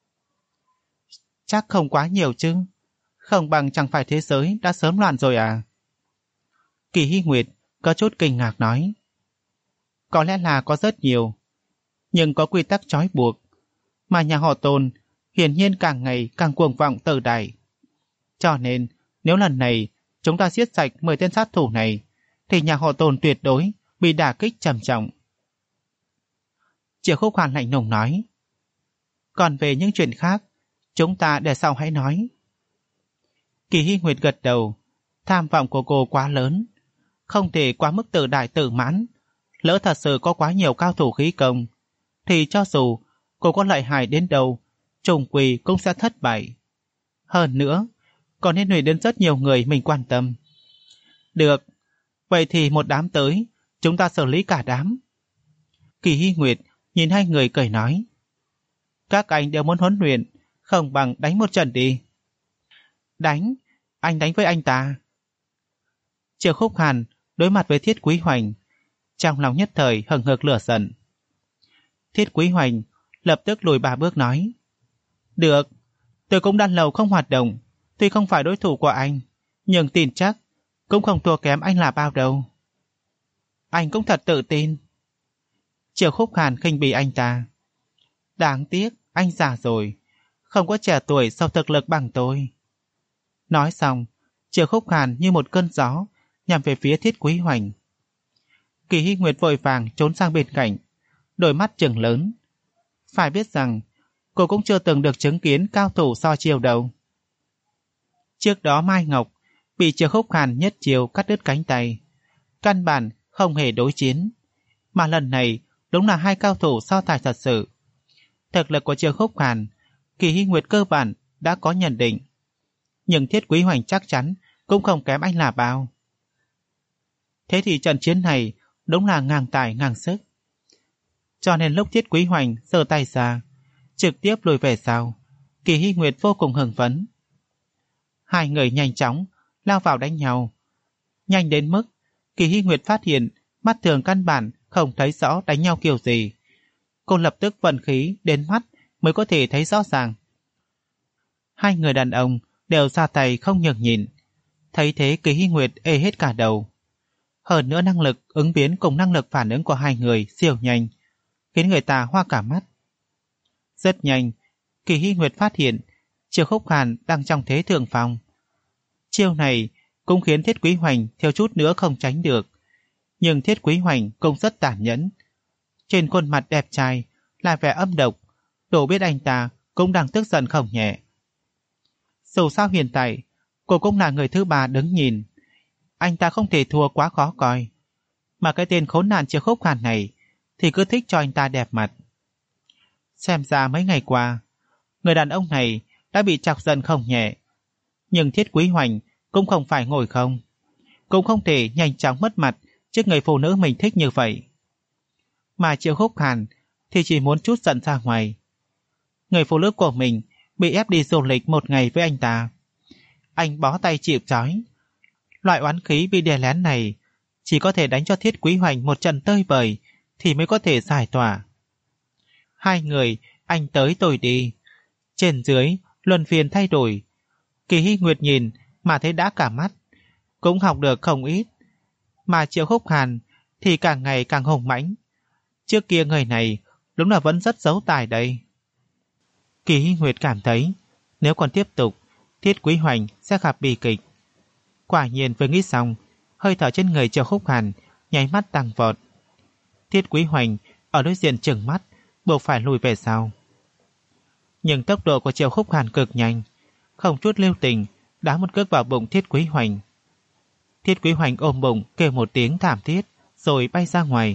Chắc không quá nhiều chứ, không bằng chẳng phải thế giới đã sớm loạn rồi à? Kỳ Hy Nguyệt có chút kinh ngạc nói, có lẽ là có rất nhiều, nhưng có quy tắc trói buộc, mà nhà họ Tôn hiển nhiên càng ngày càng cuồng vọng tự đại. Cho nên nếu lần này chúng ta giết sạch mười tên sát thủ này, thì nhà họ Tôn tuyệt đối bị đả kích trầm trọng. Triệu Khúc Hàn lạnh lùng nói, còn về những chuyện khác, chúng ta để sau hãy nói. Kỳ Hy Nguyệt gật đầu, tham vọng của cô quá lớn, không thể quá mức tự đại tự mãn. Lỡ thật sự có quá nhiều cao thủ khí công, thì cho dù cô có lợi hại đến đâu, trùng quỳ cũng sẽ thất bại. Hơn nữa, còn liên lụy đến rất nhiều người mình quan tâm. Được, vậy thì một đám tới, chúng ta xử lý cả đám. Kỳ Hy Nguyệt nhìn hai người cười nói, các anh đều muốn huấn luyện, không bằng đánh một trận đi. Đánh? Anh đánh với anh ta? Triệu Khúc Hàn đối mặt với Thiết Quý Hoành, trong lòng nhất thời hừng hực lửa giận. Thiết Quý Hoành lập tức lùi ba bước nói, được, tôi cũng đã lâu không hoạt động, tuy không phải đối thủ của anh, nhưng tin chắc cũng không thua kém anh là bao đâu. Anh cũng thật tự tin. Triệu Khúc Hàn khinh bỉ anh ta. Đáng tiếc anh già rồi, không có trẻ tuổi sau thực lực bằng tôi. Nói xong, Triệu Khúc Hàn như một cơn gió nhằm về phía Thiết Quý Hoành. Kỳ Hy Nguyệt vội vàng trốn sang bên cạnh, đôi mắt trừng lớn. Phải biết rằng cô cũng chưa từng được chứng kiến cao thủ so chiêu đâu. Trước đó Mai Ngọc bị Triệu Khúc Hàn nhất chiêu cắt đứt cánh tay, căn bản không hề đối chiến, mà lần này đúng là hai cao thủ so tài thật sự. Thực lực của Triệu Khúc Hàn, Kỳ Hy Nguyệt cơ bản đã có nhận định, nhưng Thiết Quý Hoành chắc chắn cũng không kém anh là bao. Thế thì trận chiến này đúng là ngang tài ngang sức. Cho nên lúc Thiết Quý Hoành giơ tay ra, trực tiếp lùi về sau, Kỳ Hy Nguyệt vô cùng hưng phấn. Hai người nhanh chóng lao vào đánh nhau. Nhanh đến mức Kỳ Hy Nguyệt phát hiện mắt thường căn bản không thấy rõ đánh nhau kiểu gì. Cô lập tức vận khí đến mắt mới có thể thấy rõ ràng. Hai người đàn ông đều ra tay không nhường nhịn. Thấy thế Kỳ Hy Nguyệt ê hết cả đầu. Hơn nữa năng lực ứng biến cùng năng lực phản ứng của hai người siêu nhanh, khiến người ta hoa cả mắt. Rất nhanh, Kỳ Hy Nguyệt phát hiện Triệu Khúc Hàn đang trong thế thượng phong. Chiêu này cũng khiến Thiết Quý Hoành thiếu chút nữa không tránh được. Nhưng Thiết Quý Hoành cũng rất tàn nhẫn. Trên khuôn mặt đẹp trai là vẻ âm độc, đủ biết anh ta cũng đang tức giận không nhẹ. Dù sao hiện tại cô cũng là người thứ ba đứng nhìn, anh ta không thể thua quá khó coi. Mà cái tên khốn nạn Triệu Khúc Hàn này thì cứ thích cho anh ta đẹp mặt. Xem ra mấy ngày qua người đàn ông này đã bị chọc giận không nhẹ. Nhưng Thiết Quý Hoành cũng không phải ngồi không, cũng không thể nhanh chóng mất mặt trước người phụ nữ mình thích như vậy. Mà Triệu Khúc Hàn thì chỉ muốn chút giận ra ngoài. Người phụ nữ của mình bị ép đi du lịch một ngày với anh ta, anh bó tay chịu trói. Loại oán khí bị đè lén này chỉ có thể đánh cho Thiết Quý Hoành một trận tơi bời thì mới có thể giải tỏa. Hai người anh tới tôi đi, trên dưới luân phiên thay đổi. Kỳ Hy Nguyệt nhìn mà thấy đã cả mắt, cũng học được không ít. Mà Triệu Khúc Hàn thì càng ngày càng hùng mãnh. Trước kia người này đúng là vẫn rất giấu tài đây. Kỳ Hy Nguyệt cảm thấy nếu còn tiếp tục, Thiết Quý Hoành sẽ gặp bi kịch. Quả nhiên vừa nghĩ xong, hơi thở trên người Triệu Khúc Hàn nháy mắt tăng vọt. Thiết Quý Hoành ở đối diện trừng mắt, buộc phải lùi về sau. Nhưng tốc độ của Triệu Khúc Hàn cực nhanh, không chút lưu tình đá một cước vào bụng Thiết Quý Hoành. Thiết Quý Hoành ôm bụng kêu một tiếng thảm thiết rồi bay ra ngoài.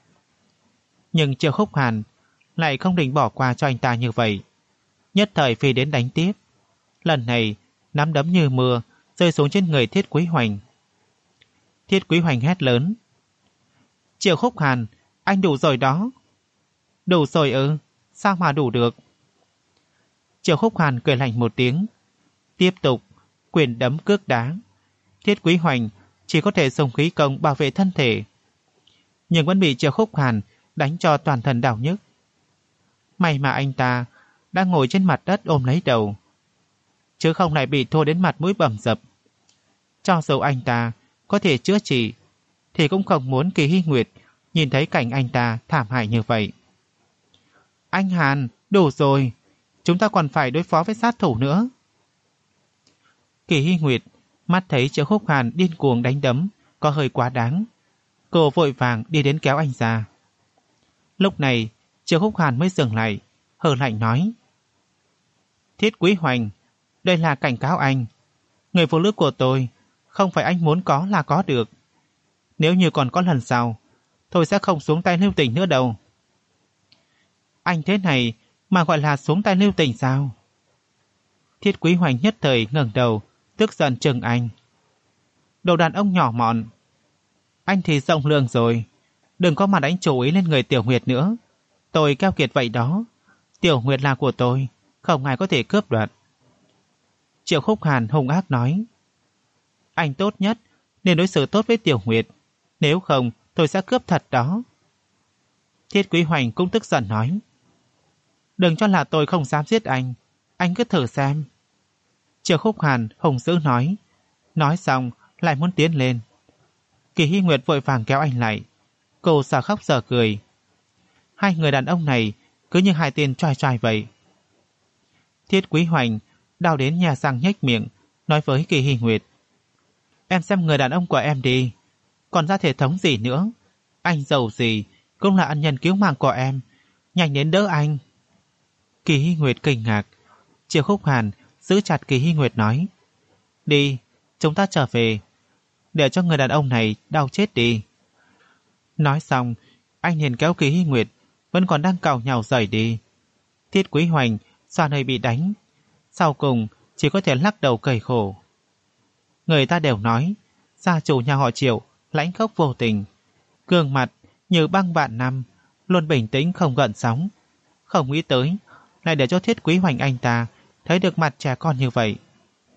Nhưng Triệu Khúc Hàn lại không định bỏ qua cho anh ta như vậy, nhất thời phi đến đánh tiếp. Lần này nắm đấm như mưa rơi xuống trên người Thiết Quý Hoành. Thiết Quý Hoành hét lớn: Triệu Khúc Hàn, anh đủ rồi đó. Đủ rồi ư? Sao mà đủ được? Triệu Khúc Hàn cười lạnh một tiếng, tiếp tục quyền đấm cước đá. Thiết Quý Hoành chỉ có thể dùng khí công bảo vệ thân thể, nhưng vẫn bị Triệu Khúc Hàn đánh cho toàn thân đau nhức. May mà anh ta đang ngồi trên mặt đất ôm lấy đầu, chứ không lại bị thua đến mặt mũi bầm dập. Cho dù anh ta có thể chữa trị, thì cũng không muốn Kỳ Hy Nguyệt nhìn thấy cảnh anh ta thảm hại như vậy. Anh Hàn, đủ rồi, chúng ta còn phải đối phó với sát thủ nữa. Kỳ Hy Nguyệt mắt thấy Triệu Khúc Hàn điên cuồng đánh đấm có hơi quá đáng, cô vội vàng đi đến kéo anh ra. Lúc này Triệu Khúc Hàn mới dừng lại, hờ lạnh nói: Thiết Quý Hoành, đây là cảnh cáo anh. Người phụ nữ của tôi không phải anh muốn có là có được. Nếu như còn có lần sau, tôi sẽ không xuống tay lưu tình nữa đâu. Anh thế này mà gọi là xuống tay lưu tình sao? Thiết Quý Hoành nhất thời ngẩng đầu, tức giận trừng anh. Đồ đàn ông nhỏ mọn, anh thì rộng lượng rồi, đừng có mà đánh chủ ý lên người Tiểu Nguyệt nữa. Tôi keo kiệt vậy đó, Tiểu Nguyệt là của tôi, không ai có thể cướp đoạt. Triệu Khúc Hàn hung ác nói: Anh tốt nhất nên đối xử tốt với Tiểu Nguyệt, nếu không tôi sẽ cướp thật đó. Thiết Quý Hoành cũng tức giận nói: Đừng cho là tôi không dám giết anh, anh cứ thử xem. Triệu Khúc Hàn hùng dữ nói, nói xong lại muốn tiến lên. Kỳ Hy Nguyệt vội vàng kéo anh lại, cô giờ khóc giờ cười. Hai người đàn ông này cứ như hai tên choai choai vậy. Thiết Quý Hoành đau đến nhà răng nhếch miệng, nói với Kỳ Hy Nguyệt: Em xem người đàn ông của em đi, còn ra thể thống gì nữa. Anh giàu gì cũng là ân nhân cứu mạng của em, nhanh đến đỡ anh. Kỳ Hy Nguyệt kinh ngạc. Triệu Khúc Hàn giữ chặt Kỳ Hy Nguyệt nói: Đi, chúng ta trở về, để cho người đàn ông này đau chết đi. Nói xong, anh liền kéo Kỳ Hy Nguyệt vẫn còn đang cào nhào rời đi. Thiết Quý Hoành xoa nơi bị đánh, sau cùng chỉ có thể lắc đầu cười khổ. Người ta đều nói gia chủ nhà họ Triệu lãnh khốc vô tình, gương mặt như băng vạn năm, luôn bình tĩnh không gợn sóng. Không nghĩ tới lại để cho Thiết Quý Hoành anh ta thấy được mặt trẻ con như vậy.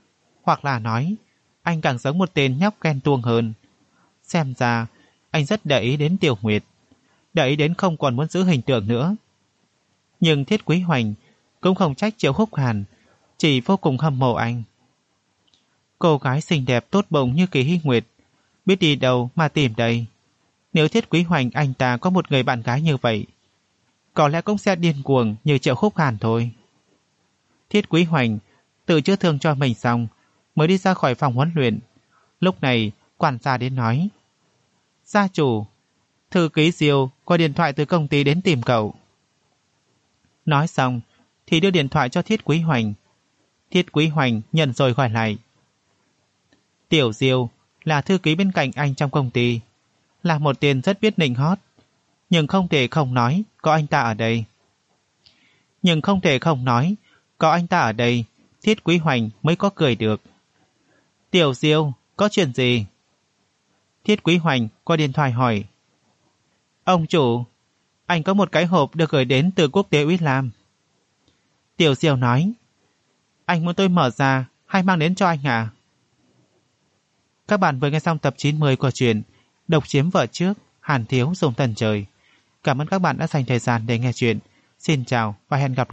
Hoặc là nói, anh càng giống một tên nhóc ghen tuông hơn. Xem ra, anh rất để ý đến Tiểu Nguyệt, để ý đến không còn muốn giữ hình tượng nữa. Nhưng Thiết Quý Hoành cũng không trách Triệu Khúc Hàn, chỉ vô cùng hâm mộ anh. Cô gái xinh đẹp tốt bụng như Kỳ Hy Nguyệt, biết đi đâu mà tìm đây. Nếu Thiết Quý Hoành anh ta có một người bạn gái như vậy, có lẽ cũng sẽ điên cuồng như Triệu Khúc Hàn thôi. Thiết Quý Hoành tự chữa thương cho mình xong mới đi ra khỏi phòng huấn luyện. Lúc này quản gia đến nói, gia chủ, thư ký Diêu có điện thoại từ công ty đến tìm cậu. Nói xong thì đưa điện thoại cho Thiết Quý Hoành. Thiết Quý Hoành nhận rồi gọi lại. Tiểu Diêu là thư ký bên cạnh anh trong công ty, là một tên rất biết nịnh hót, nhưng không thể không nói có anh ta ở đây. Nhưng không thể không nói có anh ta ở đây, Thiết Quý Hoành mới có cười được. Tiểu Diêu, có chuyện gì? Thiết Quý Hoành qua điện thoại hỏi. Ông chủ, anh có một cái hộp được gửi đến từ quốc tế Uy Lam. Tiểu Diêu nói, anh muốn tôi mở ra hay mang đến cho anh à? Các bạn vừa nghe xong tập chín mươi của truyện Độc Chiếm Vợ Trước, Hàn Thiếu Dùng Tần Trời. Cảm ơn các bạn đã dành thời gian để nghe truyện. Xin chào và hẹn gặp lại.